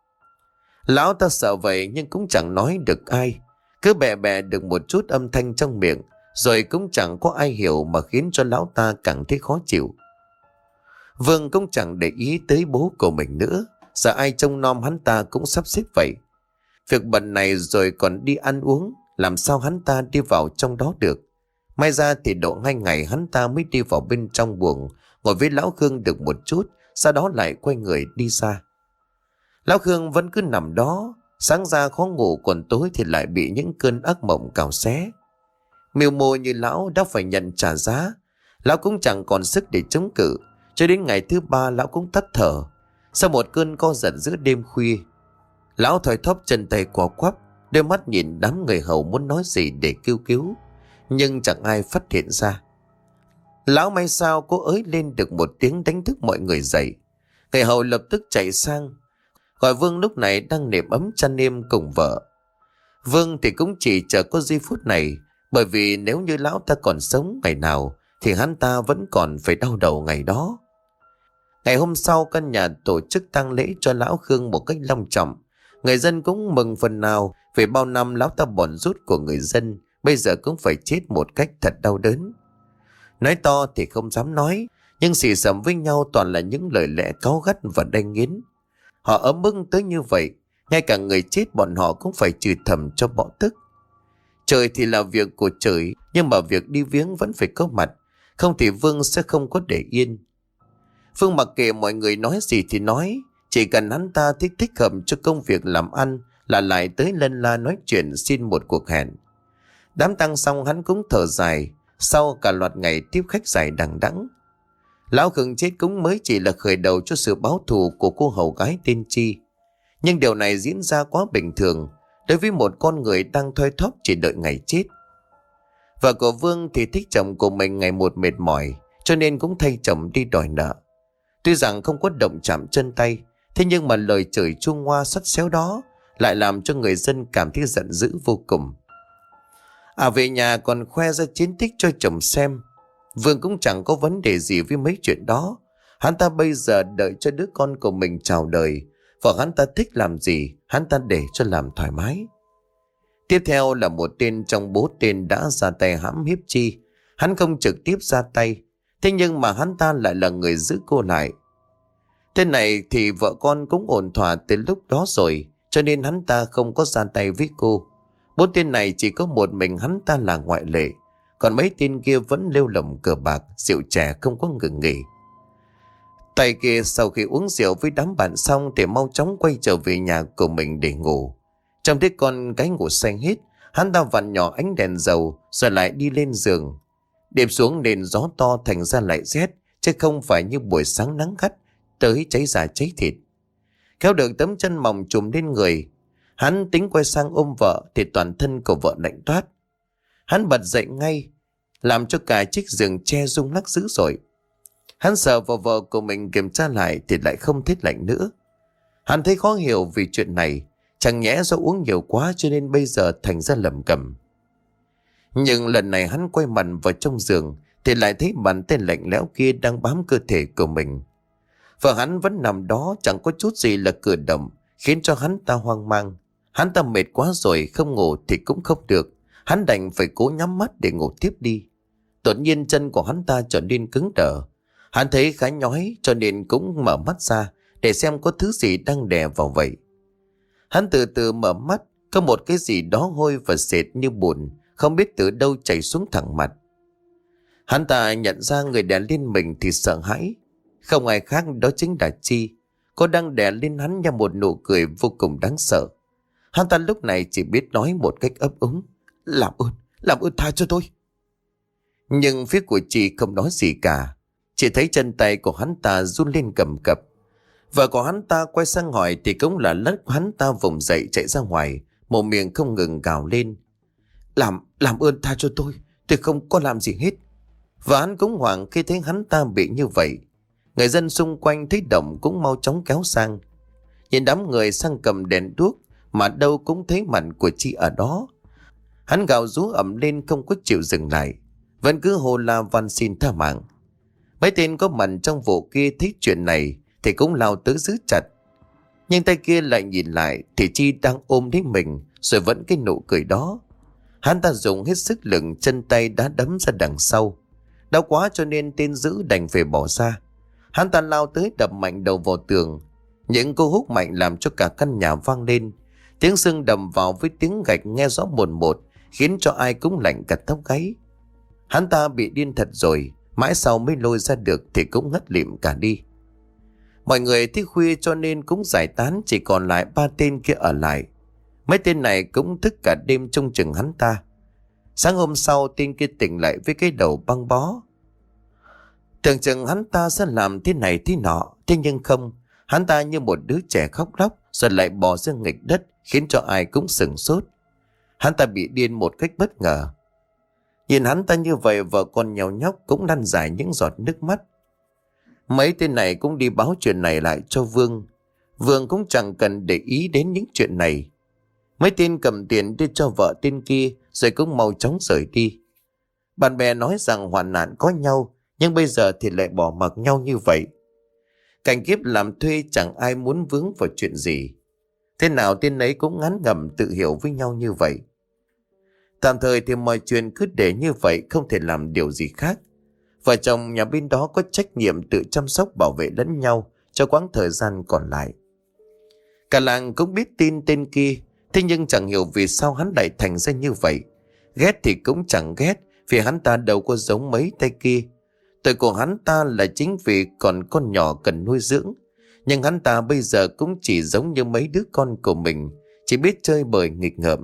Lão ta sợ vậy nhưng cũng chẳng nói được ai. Cứ bè bè được một chút âm thanh trong miệng, rồi cũng chẳng có ai hiểu mà khiến cho lão ta càng thấy khó chịu. Vương cũng chẳng để ý tới bố của mình nữa, sợ ai trông nom hắn ta cũng sắp xếp vậy. Việc bận này rồi còn đi ăn uống, làm sao hắn ta đi vào trong đó được. May ra thì độ hai ngày hắn ta mới đi vào bên trong buồng, ngồi với lão Khương được một chút, sau đó lại quay người đi xa. Lão Khương vẫn cứ nằm đó, sáng ra khó ngủ, còn tối thì lại bị những cơn ác mộng cào xé. Mưu mô như lão đã phải nhận trả giá, lão cũng chẳng còn sức để chống cự. Cho đến ngày thứ ba lão cũng tắt thở. Sau một cơn co giật giữa đêm khuya, lão thoi thóp chân tay co quắp, đôi mắt nhìn đám người hầu muốn nói gì để kêu cứu, nhưng chẳng ai phát hiện ra. Lão may sao cố ới lên được một tiếng đánh thức mọi người dậy. Người hầu lập tức chạy sang gọi Vương lúc này đang nệm ấm chăn êm cùng vợ. Vương thì cũng chỉ chờ có giây phút này, bởi vì nếu như lão ta còn sống ngày nào thì hắn ta vẫn còn phải đau đầu ngày đó. Ngày hôm sau, căn nhà tổ chức tang lễ cho lão Khương một cách long trọng. Người dân cũng mừng phần nào, vì bao năm lão ta bòn rút của người dân bây giờ cũng phải chết một cách thật đau đớn. Nói to thì không dám nói, nhưng xì xầm với nhau toàn là những lời lẽ cáu gắt và đay nghiến. Họ ấm ức tới như vậy, ngay cả người chết bọn họ cũng phải chửi thầm cho bỏ tức. Trời thì là việc của trời, nhưng mà việc đi viếng vẫn phải có mặt, không thì Vương sẽ không có để yên. Phương mặc kệ mọi người nói gì thì nói, chỉ cần hắn ta thích thích hợp cho công việc làm ăn là lại tới lân la nói chuyện xin một cuộc hẹn. Đám tang xong hắn cũng thở dài, sau cả loạt ngày tiếp khách dài đằng đẵng. Lão Khương chết cũng mới chỉ là khởi đầu cho sự báo thù của cô hầu gái tên Chi. Nhưng điều này diễn ra quá bình thường đối với một con người đang thoi thóp chỉ đợi ngày chết. Vợ của Vương thì thích chồng của mình ngày một mệt mỏi, cho nên cũng thay chồng đi đòi nợ. Tuy rằng không có động chạm chân tay, thế nhưng mà lời chửi chua ngoa sắt xéo đó lại làm cho người dân cảm thấy giận dữ vô cùng. À, về nhà còn khoe ra chiến tích cho chồng xem. Vương cũng chẳng có vấn đề gì với mấy chuyện đó. Hắn ta bây giờ đợi cho đứa con của mình chào đời, và hắn ta thích làm gì hắn ta để cho làm thoải mái. Tiếp theo là một tên trong bốn tên đã ra tay hãm hiếp Chi. Hắn không trực tiếp ra tay, thế nhưng mà hắn ta lại là người giữ cô lại. Tên này thì vợ con cũng ổn thỏa từ lúc đó rồi, cho nên hắn ta không có ra tay với cô. Bốn tên này chỉ có một mình hắn ta là ngoại lệ, còn mấy tên kia vẫn lêu lồng cờ bạc, rượu chè không có ngừng nghỉ. Tay kia sau khi uống rượu với đám bạn xong thì mau chóng quay trở về nhà của mình để ngủ. Trong thấy con cái ngủ say hết, hắn ta vặn nhỏ ánh đèn dầu rồi lại đi lên giường. Đêm xuống nền gió to thành ra lại rét, chứ không phải như buổi sáng nắng gắt tới cháy da cháy thịt. Kéo được tấm chân mỏng trùm lên người, hắn tính quay sang ôm vợ thì toàn thân của vợ lạnh toát. Hắn bật dậy ngay, làm cho cả chiếc giường che rung lắc dữ dội. Hắn sờ vào vợ của mình kiểm tra lại thì lại không thấy lạnh nữa. Hắn thấy khó hiểu vì chuyện này, chẳng nhẽ do uống nhiều quá cho nên bây giờ thành ra lẩm cẩm. Nhưng lần này hắn quay mặt vào trong giường thì lại thấy bàn tay lạnh lẽo kia đang bám cơ thể của mình. Vợ hắn vẫn nằm đó chẳng có chút gì là cử động, khiến cho hắn ta hoang mang. Hắn ta mệt quá rồi, không ngủ thì cũng không được. Hắn đành phải cố nhắm mắt để ngủ tiếp đi. Đột nhiên chân của hắn ta trở nên cứng đờ. Hắn thấy khá nhói cho nên cũng mở mắt ra để xem có thứ gì đang đè vào vậy. Hắn từ từ mở mắt, có một cái gì đó hôi và sệt như bùn, không biết từ đâu chảy xuống thẳng mặt. Hắn ta nhận ra người đè lên mình thì sợ hãi. Không ai khác đó chính là Chi. Cô đang đè lên hắn như một nụ cười vô cùng đáng sợ. Hắn ta lúc này chỉ biết nói một cách ấp úng: Làm ơn, làm ơn tha cho tôi. Nhưng phía của Chi không nói gì cả. Chỉ thấy chân tay của hắn ta run lên cầm cập. Vợ của hắn ta quay sang hỏi thì cũng là lất hắn ta vùng dậy chạy ra ngoài, mồm miệng không ngừng gào lên: Làm, làm ơn tha cho tôi, tôi không có làm gì hết. Và hắn cũng hoảng khi thấy hắn ta bị như vậy. Người dân xung quanh thấy động cũng mau chóng kéo sang. Nhìn đám người sang cầm đèn đuốc mà đâu cũng thấy mặt của Chi ở đó. Hắn gào rú ầm lên không có chịu dừng lại, vẫn cứ hô la van xin tha mạng. Mấy tên có mặt trong vụ kia thấy chuyện này thì cũng lao tới giữ chặt. Nhưng tay kia lại nhìn lại thì Chi đang ôm lấy mình, rồi vẫn cái nụ cười đó. Hắn ta dùng hết sức lực, chân tay đã đấm ra đằng sau. Đau quá cho nên tên giữ đành phải bỏ ra. Hắn ta lao tới đập mạnh đầu vào tường. Những cú húc mạnh làm cho cả căn nhà vang lên. Tiếng xương đầm vào với tiếng gạch nghe rõ một một, khiến cho ai cũng lạnh cả tóc gáy. Hắn ta bị điên thật rồi, mãi sau mới lôi ra được thì cũng ngất lịm cả đi. Mọi người thấy khuya cho nên cũng giải tán, chỉ còn lại ba tên kia ở lại. Mấy tên này cũng thức cả đêm trông chừng hắn ta. Sáng hôm sau tên kia tỉnh lại với cái đầu băng bó. Tưởng chừng hắn ta sẽ làm thế này thế nọ, thế nhưng không. Hắn ta như một đứa trẻ khóc lóc rồi lại bò ra nghịch đất, khiến cho ai cũng sửng sốt. Hắn ta bị điên một cách bất ngờ. Nhìn hắn ta như vậy, vợ con nhèo nhóc cũng lăn dài những giọt nước mắt. Mấy tên này cũng đi báo chuyện này lại cho Vương. Vương cũng chẳng cần để ý đến những chuyện này. Mấy tên cầm tiền đưa cho vợ tên kia rồi cũng mau chóng rời đi. Bạn bè nói rằng hoạn nạn có nhau, nhưng bây giờ thì lại bỏ mặc nhau như vậy. Cảnh kiếp làm thuê chẳng ai muốn vướng vào chuyện gì. Thế nào tên ấy cũng ngán ngẩm tự hiểu với nhau như vậy. Tạm thời thì mọi chuyện cứ để như vậy, không thể làm điều gì khác. Vợ chồng nhà bên đó có trách nhiệm tự chăm sóc bảo vệ lẫn nhau cho quãng thời gian còn lại. Cả làng cũng biết tin tên kia, thế nhưng chẳng hiểu vì sao hắn lại thành ra như vậy. Ghét thì cũng chẳng ghét, vì hắn ta đâu có giống mấy tay kia. Tội của hắn ta là chính vì còn con nhỏ cần nuôi dưỡng. Nhưng hắn ta bây giờ cũng chỉ giống như mấy đứa con của mình, chỉ biết chơi bời nghịch ngợm.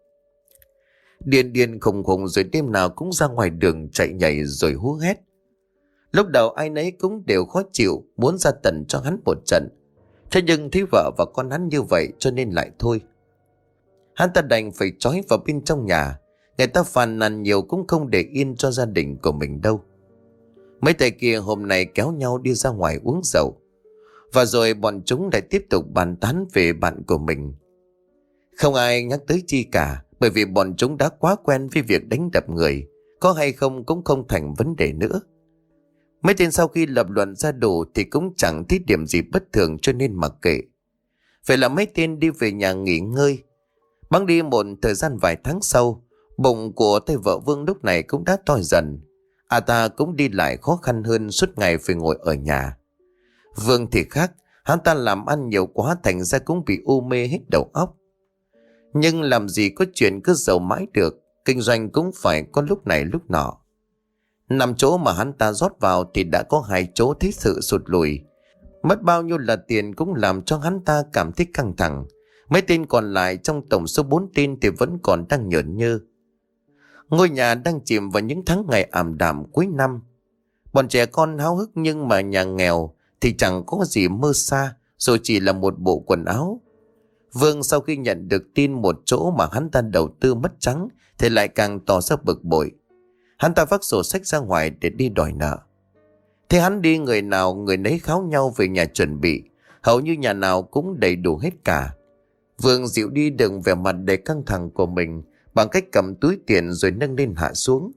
Điên điên khùng khùng rồi đêm nào cũng ra ngoài đường chạy nhảy rồi hú hét. Lúc đầu ai nấy cũng đều khó chịu, muốn ra tận cho hắn một trận. Thế nhưng thấy vợ và con hắn như vậy cho nên lại thôi. Hắn ta đành phải trói vào bên trong nhà. Người ta phàn nàn nhiều cũng không để yên cho gia đình của mình đâu. Mấy tay kia hôm nay kéo nhau đi ra ngoài uống rượu. Và rồi bọn chúng lại tiếp tục bàn tán về bạn của mình. Không ai nhắc tới Chi cả, bởi vì bọn chúng đã quá quen với việc đánh đập người. Có hay không cũng không thành vấn đề nữa. Mấy tên sau khi lập luận ra đủ thì cũng chẳng thấy điểm gì bất thường cho nên mặc kệ. Vậy là mấy tên đi về nhà nghỉ ngơi. Bẵng đi một thời gian vài tháng sau, bụng của tay vợ Vương lúc này cũng đã to dần. À ta cũng đi lại khó khăn hơn, suốt ngày phải ngồi ở nhà. Vương thì khác, hắn ta làm ăn nhiều quá thành ra cũng bị u mê hết đầu óc. Nhưng làm gì có chuyện cứ giàu mãi được, kinh doanh cũng phải có lúc này lúc nọ. Năm chỗ mà hắn ta rót vào thì đã có hai chỗ thấy sự sụt lùi. Mất bao nhiêu là tiền cũng làm cho hắn ta cảm thấy căng thẳng. Mấy tên còn lại trong tổng số bốn tên thì vẫn còn đang nhởn nhơ. Ngôi nhà đang chìm vào những tháng ngày ảm đạm cuối năm. Bọn trẻ con háo hức, nhưng mà nhà nghèo thì chẳng có gì mơ xa, rồi chỉ là một bộ quần áo. Vương sau khi nhận được tin một chỗ mà hắn ta đầu tư mất trắng thì lại càng tỏ ra bực bội. Hắn ta vác sổ sách ra ngoài để đi đòi nợ. Thế hắn đi, người nào người nấy kháo nhau về nhà chuẩn bị, hầu như nhà nào cũng đầy đủ hết cả. Vương dịu đi đừng vẻ mặt đầy căng thẳng của mình bằng cách cầm túi tiền rồi nâng lên hạ xuống.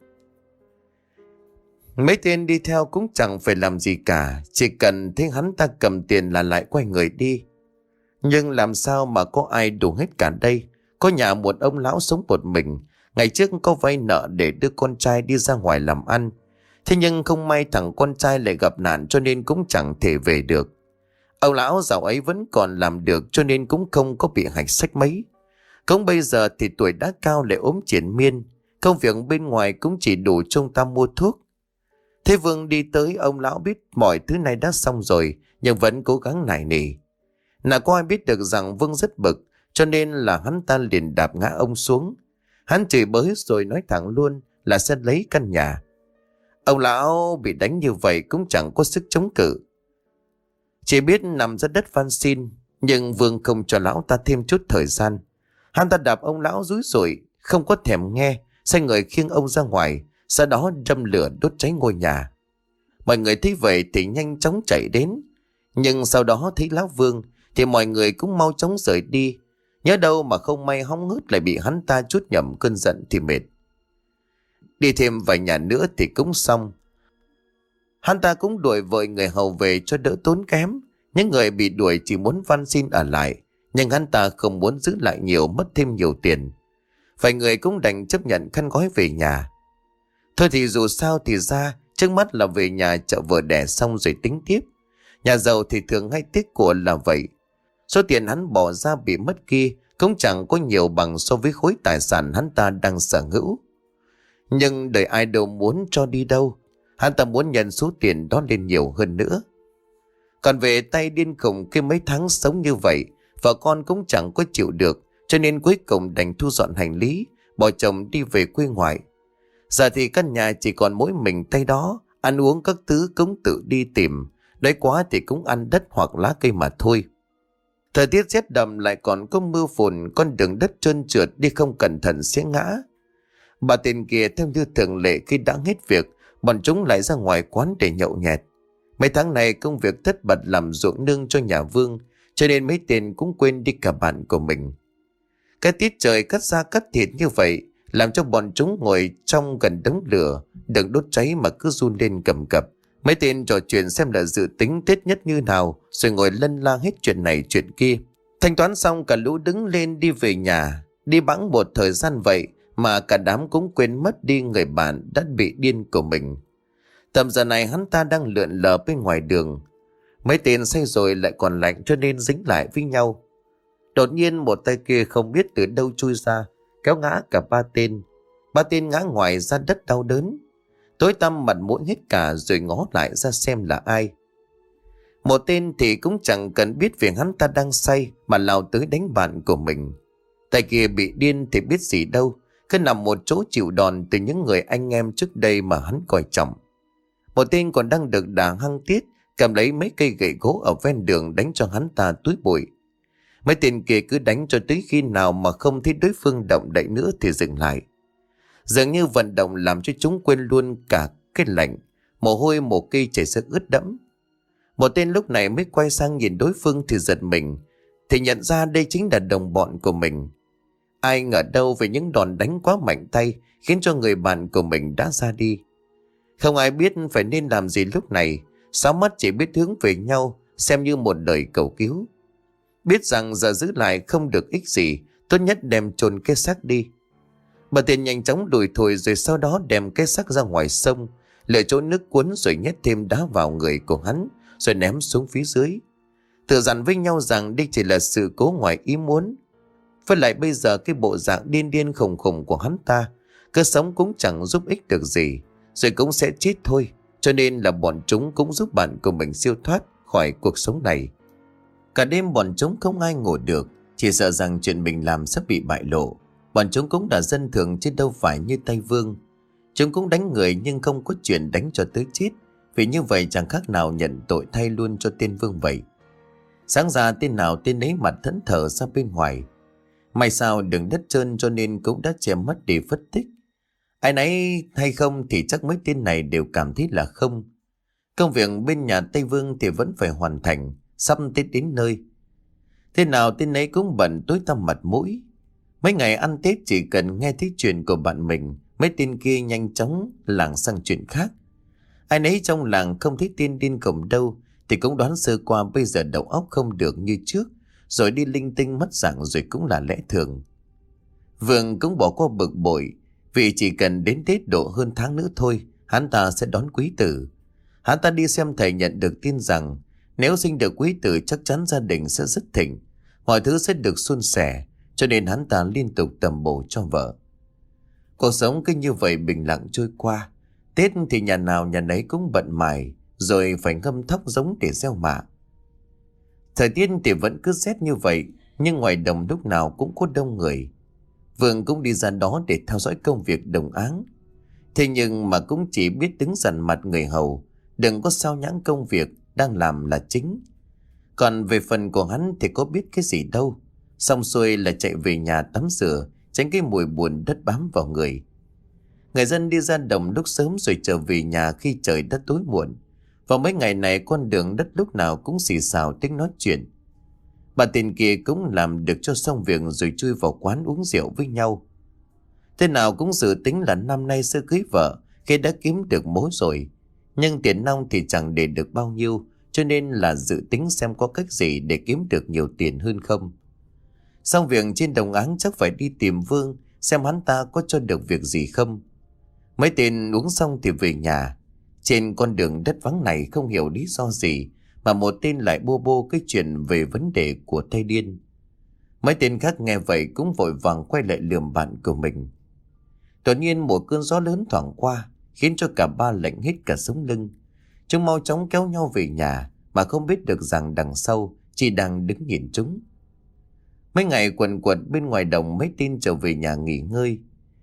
Mấy tên đi theo cũng chẳng phải làm gì cả, chỉ cần thấy hắn ta cầm tiền là lại quay người đi. Nhưng làm sao mà có ai đủ hết cả đây? Có nhà một ông lão sống một mình, ngày trước có vay nợ để đưa con trai đi ra ngoài làm ăn. Thế nhưng không may thằng con trai lại gặp nạn cho nên cũng chẳng thể về được. Ông lão dạo ấy vẫn còn làm được cho nên cũng không có bị hạch sách mấy. Cũng bây giờ thì tuổi đã cao lại ốm triền miên, công việc bên ngoài cũng chỉ đủ cho ông ta mua thuốc. Thế Vương đi tới, ông lão biết mọi thứ này đã xong rồi nhưng vẫn cố gắng nài nỉ. Nào có ai biết được rằng Vương rất bực, cho nên là hắn ta liền đạp ngã ông xuống. Hắn chửi bới rồi nói thẳng luôn là sẽ lấy căn nhà. Ông lão bị đánh như vậy cũng chẳng có sức chống cự, chỉ biết nằm ra đất van xin. Nhưng Vương không cho lão ta thêm chút thời gian. Hắn ta đạp ông lão dúi dùi, không có thèm nghe, sai người khiêng ông ra ngoài, sau đó đâm lửa đốt cháy ngôi nhà. Mọi người thấy vậy thì nhanh chóng chạy đến, nhưng sau đó thấy lão Vương thì mọi người cũng mau chóng rời đi. Nhớ đâu mà không may hóng hớt lại bị hắn ta chút nhầm cơn giận thì mệt. Đi thêm vài nhà nữa thì cũng xong. Hắn ta cũng đuổi vội người hầu về cho đỡ tốn kém. Những người bị đuổi chỉ muốn van xin ở lại, nhưng hắn ta không muốn giữ lại nhiều, mất thêm nhiều tiền. Vài người cũng đành chấp nhận khăn gói về nhà. Thôi thì dù sao thì ra, trước mắt là về nhà chợ vợ đẻ xong rồi tính tiếp. Nhà giàu thì thường hay tiếc của là vậy. Số tiền hắn bỏ ra bị mất kia cũng chẳng có nhiều bằng so với khối tài sản hắn ta đang sở hữu. Nhưng đời ai đâu muốn cho đi đâu. Hắn ta muốn nhận số tiền đó lên nhiều hơn nữa. Còn về tay điên khùng kia, mấy tháng sống như vậy vợ con cũng chẳng có chịu được, cho nên cuối cùng đành thu dọn hành lý, bỏ chồng đi về quê ngoại. Giờ thì căn nhà chỉ còn mỗi mình tay đó, ăn uống các thứ cũng tự đi tìm, đói quá thì cũng ăn đất hoặc lá cây mà thôi. Thời tiết rét đậm lại còn có mưa phùn, con đường đất trơn trượt, đi không cẩn thận sẽ ngã. Bà tên kia theo như thường lệ khi đã hết việc, bọn chúng lại ra ngoài quán để nhậu nhẹt. Mấy tháng này công việc tất bật làm ruộng nương cho nhà Vương, cho nên mấy tên cũng quên đi cả bạn của mình. Cái tiết trời cắt da cắt thịt như vậy làm cho bọn chúng ngồi trong gần đống lửa, đừng đốt cháy mà cứ run lên cầm cập. Mấy tên trò chuyện xem là dự tính Tết nhất như nào, rồi ngồi lân la hết chuyện này chuyện kia. Thanh toán xong cả lũ đứng lên đi về nhà. Đi bẵng một thời gian vậy mà cả đám cũng quên mất đi người bạn đã bị điên của mình. Tầm giờ này hắn ta đang lượn lờ bên ngoài đường. Mấy tên say rồi lại còn lạnh cho nên dính lại với nhau. Đột nhiên một tay kia không biết từ đâu chui ra, kéo ngã cả ba tên. Ba tên ngã ngoài ra đất đau đớn. Tối tăm mặt mũi hết cả rồi ngó lại ra xem là ai. Một tên thì cũng chẳng cần biết việc hắn ta đang say mà lao tới đánh bạn của mình. Tay kia bị điên thì biết gì đâu, cứ nằm một chỗ chịu đòn từ những người anh em trước đây mà hắn coi trọng. Một tên còn đang được đà hăng tiết, cầm lấy mấy cây gậy gỗ ở ven đường đánh cho hắn ta túi bụi. Mấy tên kia cứ đánh cho tới khi nào mà không thấy đối phương động đậy nữa thì dừng lại. Dường như vận động làm cho chúng quên luôn cả cái lạnh, mồ hôi mồ kê chảy ra ướt đẫm. Một tên lúc này mới quay sang nhìn đối phương thì giật mình, thì nhận ra đây chính là đồng bọn của mình. Ai ngờ đâu về những đòn đánh quá mạnh tay khiến cho người bạn của mình đã ra đi. Không ai biết phải nên làm gì lúc này, sáu mắt chỉ biết hướng về nhau xem như một lời cầu cứu. Biết rằng giờ giữ lại không được ích gì, Tốt nhất đem chôn cái xác đi. Bà Tiền nhanh chóng đùi thổi rồi sau đó đem cái xác ra ngoài sông, lựa chỗ nước cuốn rồi nhét thêm đá vào người của hắn, rồi ném xuống phía dưới. Tự dặn với nhau rằng đây chỉ là sự cố ngoài ý muốn. Với lại bây giờ cái bộ dạng điên điên khùng khùng của hắn ta, cứ sống cũng chẳng giúp ích được gì, rồi cũng sẽ chết thôi. Cho nên là bọn chúng cũng giúp bạn của mình siêu thoát khỏi cuộc sống này. Cả đêm bọn chúng không ai ngủ được, chỉ sợ rằng chuyện mình làm sắp bị bại lộ. Bọn chúng cũng đã dân thường chứ đâu phải như Tây Vương. Chúng cũng đánh người nhưng không có chuyện đánh cho tới chết, vì như vậy chẳng khác nào nhận tội thay luôn cho tên Vương vậy. Sáng ra tên nào tên ấy mặt thẫn thờ ra bên ngoài. May sao đường đất trơn cho nên cũng đã che mất đi vết tích. Ai nấy hay không thì chắc mấy tên này đều cảm thấy là không. Công việc bên nhà Tây Vương thì vẫn phải hoàn thành, sắp Tết đến nơi. Thế nào tên ấy cũng bận tối tăm mặt mũi. Mấy ngày ăn Tết chỉ cần nghe thấy chuyện của bạn mình, mấy tên kia nhanh chóng lảng sang chuyện khác. Ai nấy trong làng không thấy tên điên khùng đâu thì cũng đoán sơ qua bây giờ đầu óc không được như trước, rồi đi linh tinh mất dạng rồi cũng là lẽ thường. Vương cũng bỏ qua bực bội, vì chỉ cần đến Tết độ hơn tháng nữa thôi, hắn ta sẽ đón quý tử. Hắn ta đi xem thầy nhận được tin rằng nếu sinh được quý tử chắc chắn gia đình sẽ rất thịnh, mọi thứ sẽ được suôn sẻ, cho nên hắn ta liên tục tầm bổ cho vợ. Cuộc sống cứ như vậy bình lặng trôi qua. Tết thì nhà nào nhà nấy cũng bận mải, rồi phải ngâm thóc giống để gieo mạ. Thời tiết thì vẫn cứ rét như vậy, nhưng ngoài đồng lúc nào cũng có đông người. Vương cũng đi ra đó để theo dõi công việc đồng áng. Thế nhưng mà cũng chỉ biết đứng dằn mặt người hầu, đừng có sao nhãng công việc đang làm là chính. Còn về phần của hắn thì có biết cái gì đâu. Xong xuôi là chạy về nhà tắm rửa, tránh cái mùi buồn đất bám vào người. Người dân đi ra đồng lúc sớm rồi trở về nhà khi trời đã tối muộn. Vào mấy ngày này con đường đất lúc nào cũng xì xào tiếng nói chuyện. Bà Tiền kia cũng làm được cho xong việc rồi chui vào quán uống rượu với nhau. Thế nào cũng dự tính là năm nay sẽ cưới vợ khi đã kiếm được mối rồi. Nhưng tiền nong thì chẳng để được bao nhiêu, cho nên là dự tính xem có cách gì để kiếm được nhiều tiền hơn không. Xong việc trên đồng áng chắc phải đi tìm Vương xem hắn ta có cho được việc gì không. Mấy tên uống xong thì về nhà. Trên con đường đất vắng này không hiểu lý do gì mà một tên lại bô bô cái chuyện về vấn đề của Tây Điên. Mấy tên khác nghe vậy cũng vội vàng quay lại lườm bạn của mình. Đột nhiên một cơn gió lớn thoảng qua khiến cho cả ba lạnh hết cả sống lưng. Chúng mau chóng kéo nhau về nhà mà không biết được rằng đằng sau chị đang đứng nhìn chúng. Mấy ngày quần quật bên ngoài đồng mấy tên trở về nhà nghỉ ngơi.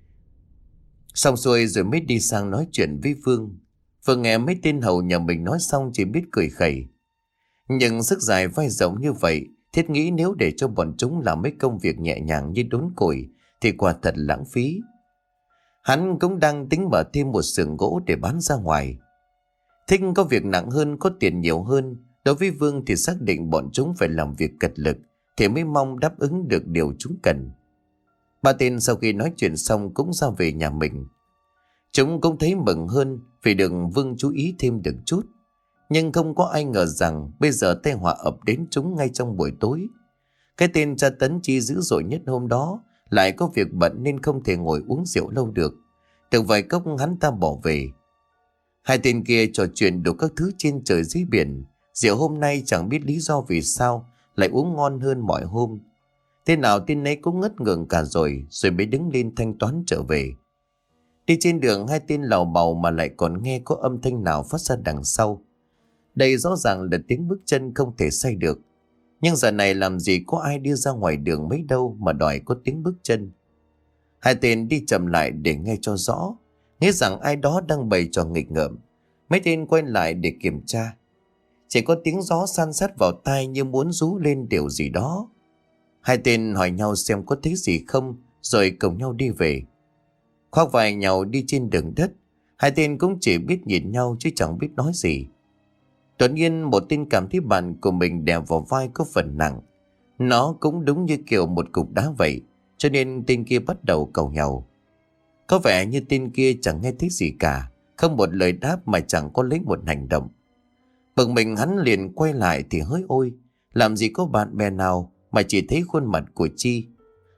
Xong xuôi rồi mới đi sang nói chuyện với Vương. Vương nghe mấy tên hầu nhà mình nói xong chỉ biết cười khẩy. Nhưng sức dài vai rộng như vậy, thiết nghĩ nếu để cho bọn chúng làm mấy công việc nhẹ nhàng như đốn củi thì quả thật lãng phí. Hắn cũng đang tính mở thêm một xưởng gỗ để bán ra ngoài. Thích có việc nặng hơn, có tiền nhiều hơn. Đối với Vương thì xác định bọn chúng phải làm việc cật lực thì mới mong đáp ứng được điều chúng cần. Ba tên sau khi nói chuyện xong cũng ra về nhà mình. Chúng cũng thấy mừng hơn vì được Vương chú ý thêm được chút. Nhưng không có ai ngờ rằng bây giờ tai họa ập đến chúng ngay trong buổi tối. Cái tên tra tấn Chi dữ dội nhất hôm đó lại có việc bận nên không thể ngồi uống rượu lâu được. Được vài cốc hắn ta bỏ về. Hai tên kia trò chuyện đủ các thứ trên trời dưới biển. Rượu hôm nay chẳng biết lý do vì sao lại uống ngon hơn mọi hôm. Thế nào tên ấy cũng ngất ngường cả rồi, rồi mới đứng lên thanh toán trở về. Đi trên đường hai tên lào bào mà lại còn nghe có âm thanh nào phát ra đằng sau. Đây rõ ràng là tiếng bước chân không thể sai được. Nhưng giờ này làm gì có ai đi ra ngoài đường mấy đâu mà đòi có tiếng bước chân. Hai tên đi chậm lại để nghe cho rõ, nghĩ rằng ai đó đang bày trò nghịch ngợm. Mấy tên quay lại để kiểm tra. Chỉ có tiếng gió san sát vào tai như muốn rú lên điều gì đó. Hai tên hỏi nhau xem có thấy gì không, rồi cùng nhau đi về. Khoác vai nhau đi trên đường đất, hai tên cũng chỉ biết nhìn nhau chứ chẳng biết nói gì. Đột nhiên một tên cảm thấy bạn của mình đè vào vai có phần nặng. Nó cũng đúng như kiểu một cục đá vậy, cho nên tên kia bắt đầu cầu nhau. Có vẻ như tên kia chẳng nghe thấy gì cả, không một lời đáp mà chẳng có lấy một hành động. Bực mình hắn liền quay lại thì hỡi ôi, làm gì có bạn bè nào mà chỉ thấy khuôn mặt của Chi.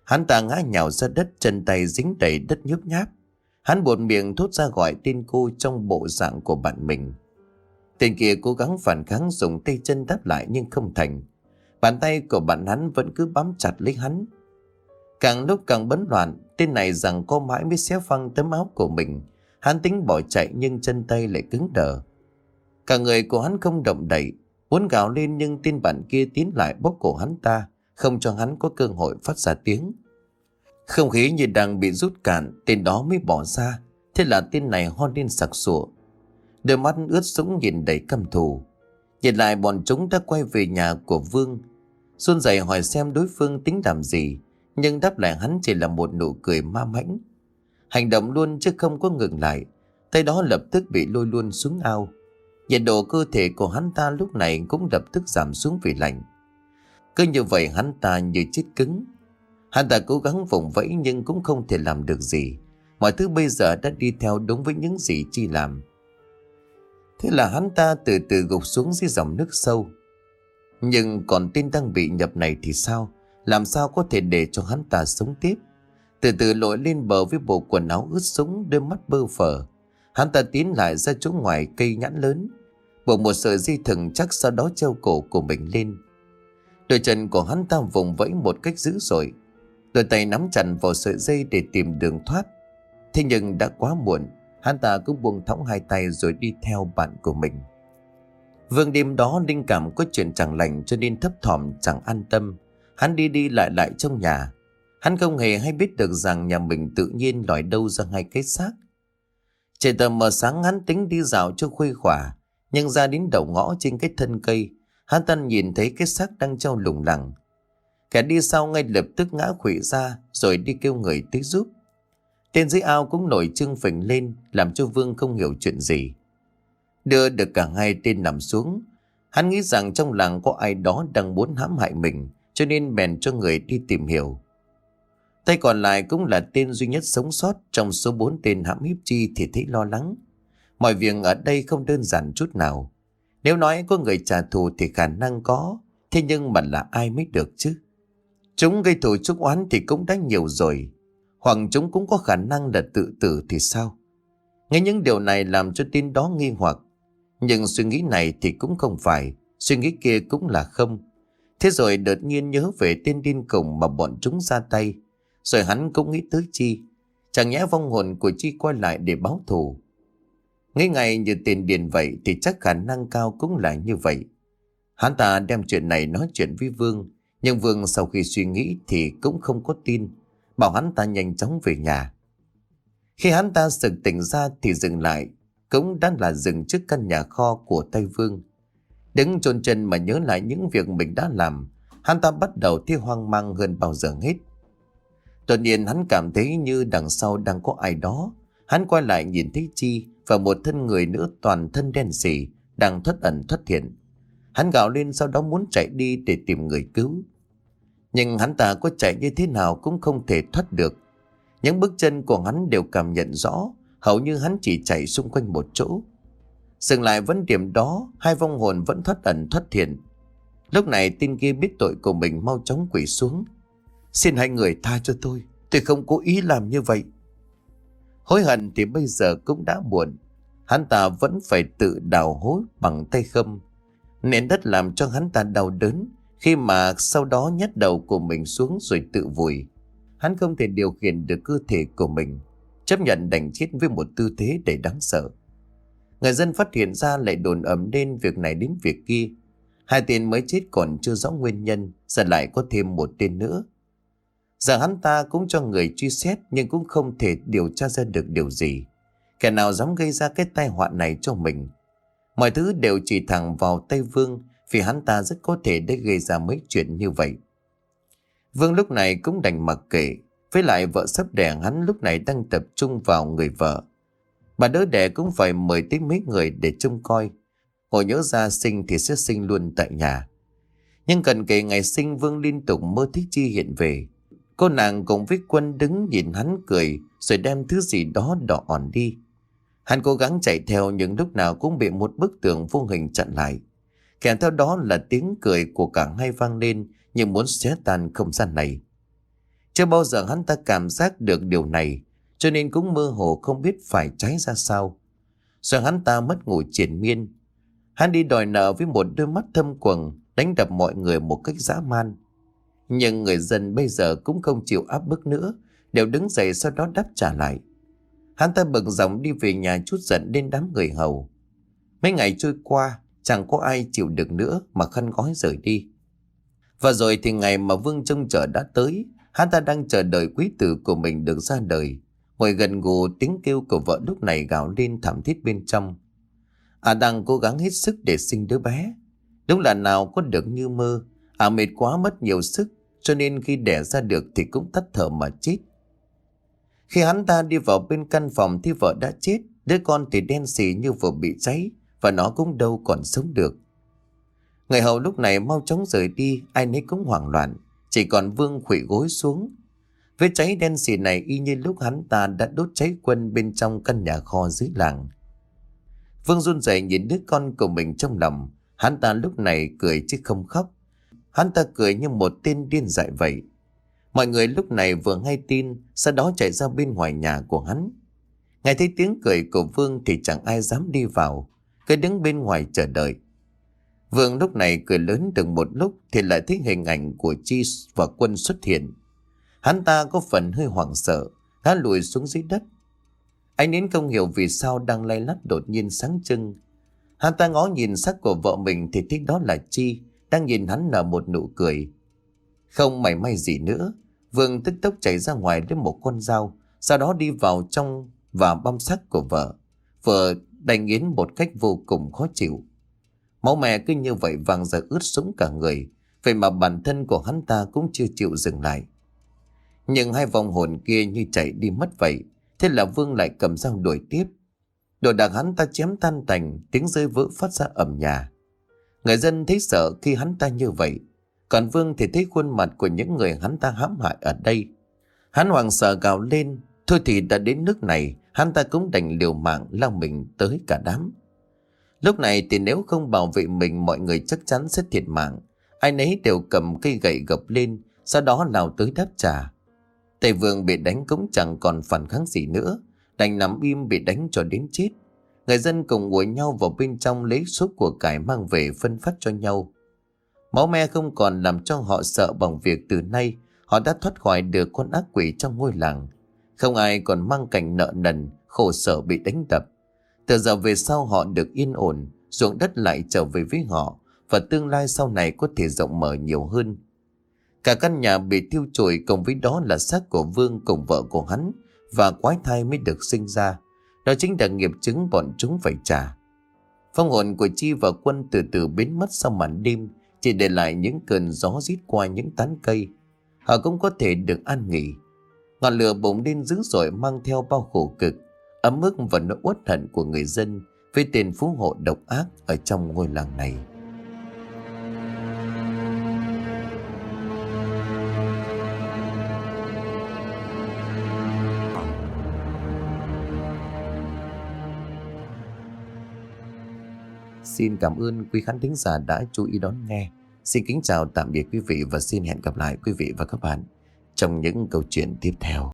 Hắn ta ngã nhào ra đất, chân tay dính đầy đất nhớp nháp. Hắn buột miệng thốt ra gọi tên cô trong bộ dạng của bạn mình. Tên kia cố gắng phản kháng, dùng tay chân đáp lại nhưng không thành. Bàn tay của bạn hắn vẫn cứ bám chặt lấy hắn. Càng lúc càng bấn loạn, tên này rằng có mãi mới xé phăng tấm áo của mình. Hắn tính bỏ chạy nhưng chân tay lại cứng đờ. Cả người của hắn không động đậy, muốn gào lên nhưng tên bạn kia tiến lại bóp cổ hắn ta, không cho hắn có cơ hội phát ra tiếng. Không khí như đang bị rút cạn, tên đó mới bỏ ra. Thế là tên này ho lên sặc sụa, đôi mắt ướt sũng nhìn đầy căm thù. Nhìn lại bọn chúng đã quay về nhà của Vương. Run rẩy hỏi xem đối phương tính làm gì, nhưng đáp lại hắn chỉ là một nụ cười ma mãnh. Hành động luôn chứ không có ngừng lại. Tay đó lập tức bị lôi luôn xuống ao. Nhiệt độ cơ thể của hắn ta lúc này cũng lập tức giảm xuống vì lạnh. Cứ như vậy hắn ta như chết cứng. Hắn ta cố gắng vùng vẫy nhưng cũng không thể làm được gì. Mọi thứ bây giờ đã đi theo đúng với những gì Chi làm. Thế là hắn ta từ từ gục xuống dưới dòng nước sâu. Nhưng còn tên đang bị nhập này thì sao? Làm sao có thể để cho hắn ta sống tiếp? Từ từ lội lên bờ với bộ quần áo ướt sũng, đôi mắt bơ phờ. Hắn ta tiến lại ra chỗ ngoài cây nhãn lớn, buộc một sợi dây thừng chắc, sau đó treo cổ của mình lên. Đôi chân của hắn ta vùng vẫy một cách dữ dội, đôi tay nắm chặt vào sợi dây để tìm đường thoát. Thế nhưng đã quá muộn, hắn ta cũng buông thõng hai tay rồi đi theo bạn của mình. Vương đêm đó linh cảm có chuyện chẳng lành cho nên thấp thỏm chẳng an tâm. Hắn đi đi lại lại trong nhà. Hắn không hề hay biết được rằng nhà mình tự nhiên lòi đâu ra hai cái xác. Trời tờ mờ sáng, hắn tính đi dạo cho khuây khỏa, nhưng ra đến đầu ngõ trên cái thân cây, hắn ta nhìn thấy cái xác đang treo lủng lẳng. Kẻ đi sau ngay lập tức ngã khuỵu ra rồi đi kêu người tới giúp. Tên dưới ao cũng nổi trưng phình lên, làm cho Vương không hiểu chuyện gì. Đưa được cả hai tên nằm xuống, hắn nghĩ rằng trong làng có ai đó đang muốn hãm hại mình, cho nên bèn cho người đi tìm hiểu. Tay còn lại cũng là tên duy nhất sống sót trong số bốn tên hãm hiếp Chi thì thấy lo lắng. Mọi việc ở đây không đơn giản chút nào. Nếu nói có người trả thù thì khả năng có, thế nhưng mà là ai mới được chứ? Chúng gây thù chuốc oán thì cũng đã nhiều rồi, hoặc chúng cũng có khả năng là tự tử thì sao? Nghe những điều này làm cho tên đó nghi hoặc. Nhưng suy nghĩ này thì cũng không phải, suy nghĩ kia cũng là không. Thế rồi đột nhiên nhớ về tên điên khùng mà bọn chúng ra tay. Rồi hắn cũng nghĩ tới Chi. Chẳng nhẽ vong hồn của Chi quay lại để báo thù? Nghĩ ngay như tên điên vậy thì chắc khả năng cao cũng là như vậy. Hắn ta đem chuyện này nói chuyện với Vương. Nhưng Vương sau khi suy nghĩ thì cũng không có tin, bảo hắn ta nhanh chóng về nhà. Khi hắn ta sực tỉnh ra thì dừng lại cũng đã là dừng trước căn nhà kho của tay Vương. Đứng chôn chân mà nhớ lại những việc mình đã làm, hắn ta bắt đầu thấy hoang mang hơn bao giờ hết. Đột nhiên hắn cảm thấy như đằng sau đang có ai đó. Hắn quay lại nhìn thấy Chi và một thân người nữa toàn thân đen sì đang thoát ẩn thoát hiện. Hắn gào lên, sau đó muốn chạy đi để tìm người cứu. Nhưng hắn ta có chạy như thế nào cũng không thể thoát được. Những bước chân của hắn đều cảm nhận rõ, hầu như hắn chỉ chạy xung quanh một chỗ. Dừng lại vẫn điểm đó, hai vong hồn vẫn thoát ẩn thoát hiện. Lúc này tên kia biết tội của mình, mau chóng quỳ xuống. Xin hai người tha cho tôi, tôi không cố ý làm như vậy. Hối hận thì bây giờ cũng đã muộn. Hắn ta vẫn phải tự đào hố bằng tay không. Nền đất làm cho hắn ta đau đớn, khi mà sau đó nhét đầu của mình xuống rồi tự vùi. Hắn không thể điều khiển được cơ thể của mình, chấp nhận đành chết với một tư thế đầy đáng sợ. Người dân phát hiện ra lại đồn ầm lên việc này đến việc kia. Hai tên mới chết còn chưa rõ nguyên nhân, giờ lại có thêm một tên nữa. Giờ hắn ta cũng cho người truy xét nhưng cũng không thể điều tra ra được điều gì. Kẻ nào dám gây ra cái tai họa này cho mình? Mọi thứ đều chỉ thẳng vào tay Vương, vì hắn ta rất có thể đã gây ra mấy chuyện như vậy. Vương lúc này cũng đành mặc kệ. Với lại vợ sắp đẻ hắn lúc này đang tập trung vào người vợ. Bà đỡ đẻ cũng phải mời tới mấy người để trông coi. Ngồi nhớ ra sinh thì sẽ sinh luôn tại nhà. Nhưng cần kể ngày sinh, Vương liên tục mơ thấy Chi hiện về. Cô nàng cùng với Quân đứng nhìn hắn cười, rồi đem thứ gì đó đỏ ỏn đi. Hắn cố gắng chạy theo nhưng lúc nào cũng bị một bức tường vô hình chặn lại. Kèm theo đó là tiếng cười của cả hai vang lên như muốn xé tan không gian này. Chưa bao giờ hắn ta cảm giác được điều này, cho nên cũng mơ hồ không biết phải trái ra sao. Rồi hắn ta mất ngủ triền miên. Hắn đi đòi nợ với một đôi mắt thâm quầng, đánh đập mọi người một cách dã man. Nhưng người dân bây giờ cũng không chịu áp bức nữa, đều đứng dậy sau đó đáp trả lại. Hắn ta bực dọc đi về nhà trút giận lên đám người hầu. Mấy ngày trôi qua, chẳng có ai chịu được nữa mà khăn gói rời đi. Và rồi thì ngày mà Vương trông chờ đã tới. Hắn ta đang chờ đợi quý tử của mình được ra đời. Ngồi gần gù, tiếng kêu của vợ lúc này gào lên thảm thiết bên trong. À đang cố gắng hết sức để sinh đứa bé. Đúng là nào có được như mơ. À mệt quá mất nhiều sức, cho nên khi đẻ ra được thì cũng tắt thở mà chết. Khi hắn ta đi vào bên căn phòng thì vợ đã chết. Đứa con thì đen xì như vừa bị cháy, và nó cũng đâu còn sống được. Người hầu lúc này mau chóng rời đi, ai nấy cũng hoảng loạn. Chỉ còn Vương khuỵu gối xuống. Vết cháy đen xì này y như lúc hắn ta đã đốt cháy quân bên trong căn nhà kho dưới làng. Vương run rẩy nhìn đứa con của mình trong lòng. Hắn ta lúc này cười chứ không khóc. Hắn ta cười như một tên điên dại vậy. Mọi người lúc này vừa nghe tin, sau đó chạy ra bên ngoài nhà của hắn. Nghe thấy tiếng cười của Vương thì chẳng ai dám đi vào, cứ đứng bên ngoài chờ đợi. Vương lúc này cười lớn được một lúc thì lại thấy hình ảnh của Chi và Quân xuất hiện. Hắn ta có phần hơi hoảng sợ, hắn lùi xuống dưới đất. Anh đến không hiểu vì sao đang lay lắt đột nhiên sáng trưng. Hắn ta ngó nhìn sắc của vợ mình thì thấy đó là Chi, đang nhìn hắn nở một nụ cười. Không mảy may gì nữa, Vương tức tốc chạy ra ngoài lấy một con dao, sau đó đi vào trong và băm xác của vợ. Vợ đành nghiến một cách vô cùng khó chịu. Máu mẹ cứ như vậy vàng ra ướt sũng cả người, vậy mà bản thân của hắn ta cũng chưa chịu dừng lại. Nhưng hai vong hồn kia như chạy đi mất vậy, thế là Vương lại cầm dao đuổi tiếp. Đồ đạc hắn ta chém tan tành, tiếng rơi vỡ phát ra ầm nhà. Người dân thấy sợ khi hắn ta như vậy, còn Vương thì thấy khuôn mặt của những người hắn ta hãm hại ở đây. Hắn hoảng sợ gào lên, thôi thì đã đến nước này, hắn ta cũng đành liều mạng lao mình tới cả đám. Lúc này thì nếu không bảo vệ mình, mọi người chắc chắn sẽ thiệt mạng. Ai nấy đều cầm cây gậy gập lên, sau đó lao tới đáp trả. Tây Vương bị đánh cũng chẳng còn phản kháng gì nữa, đành nằm im bị đánh cho đến chết. Người dân cùng ngồi nhau vào bên trong lấy số của cải mang về phân phát cho nhau. Máu me không còn làm cho họ sợ bằng việc từ nay họ đã thoát khỏi được con ác quỷ trong ngôi làng. Không ai còn mang cảnh nợ nần, khổ sở bị đánh đập. Từ giờ về sau họ được yên ổn, ruộng đất lại trở về với họ, và tương lai sau này có thể rộng mở nhiều hơn. Cả căn nhà bị thiêu trụi, cùng với đó là xác của Vương cùng vợ của hắn, và quái thai mới được sinh ra. Đó chính là nghiệp chứng bọn chúng phải trả. Phong hồn của Chi và Quân từ từ biến mất sau màn đêm, chỉ để lại những cơn gió rít qua những tán cây. Họ cũng có thể được an nghỉ. Ngọn lửa bùng lên dữ dội mang theo bao khổ cực, ấm ức và nỗi uất hận của người dân với tên phú hộ độc ác ở trong ngôi làng này. Xin cảm ơn quý khán thính giả đã chú ý đón nghe. Xin kính chào tạm biệt quý vị và xin hẹn gặp lại quý vị và các bạn trong những câu chuyện tiếp theo.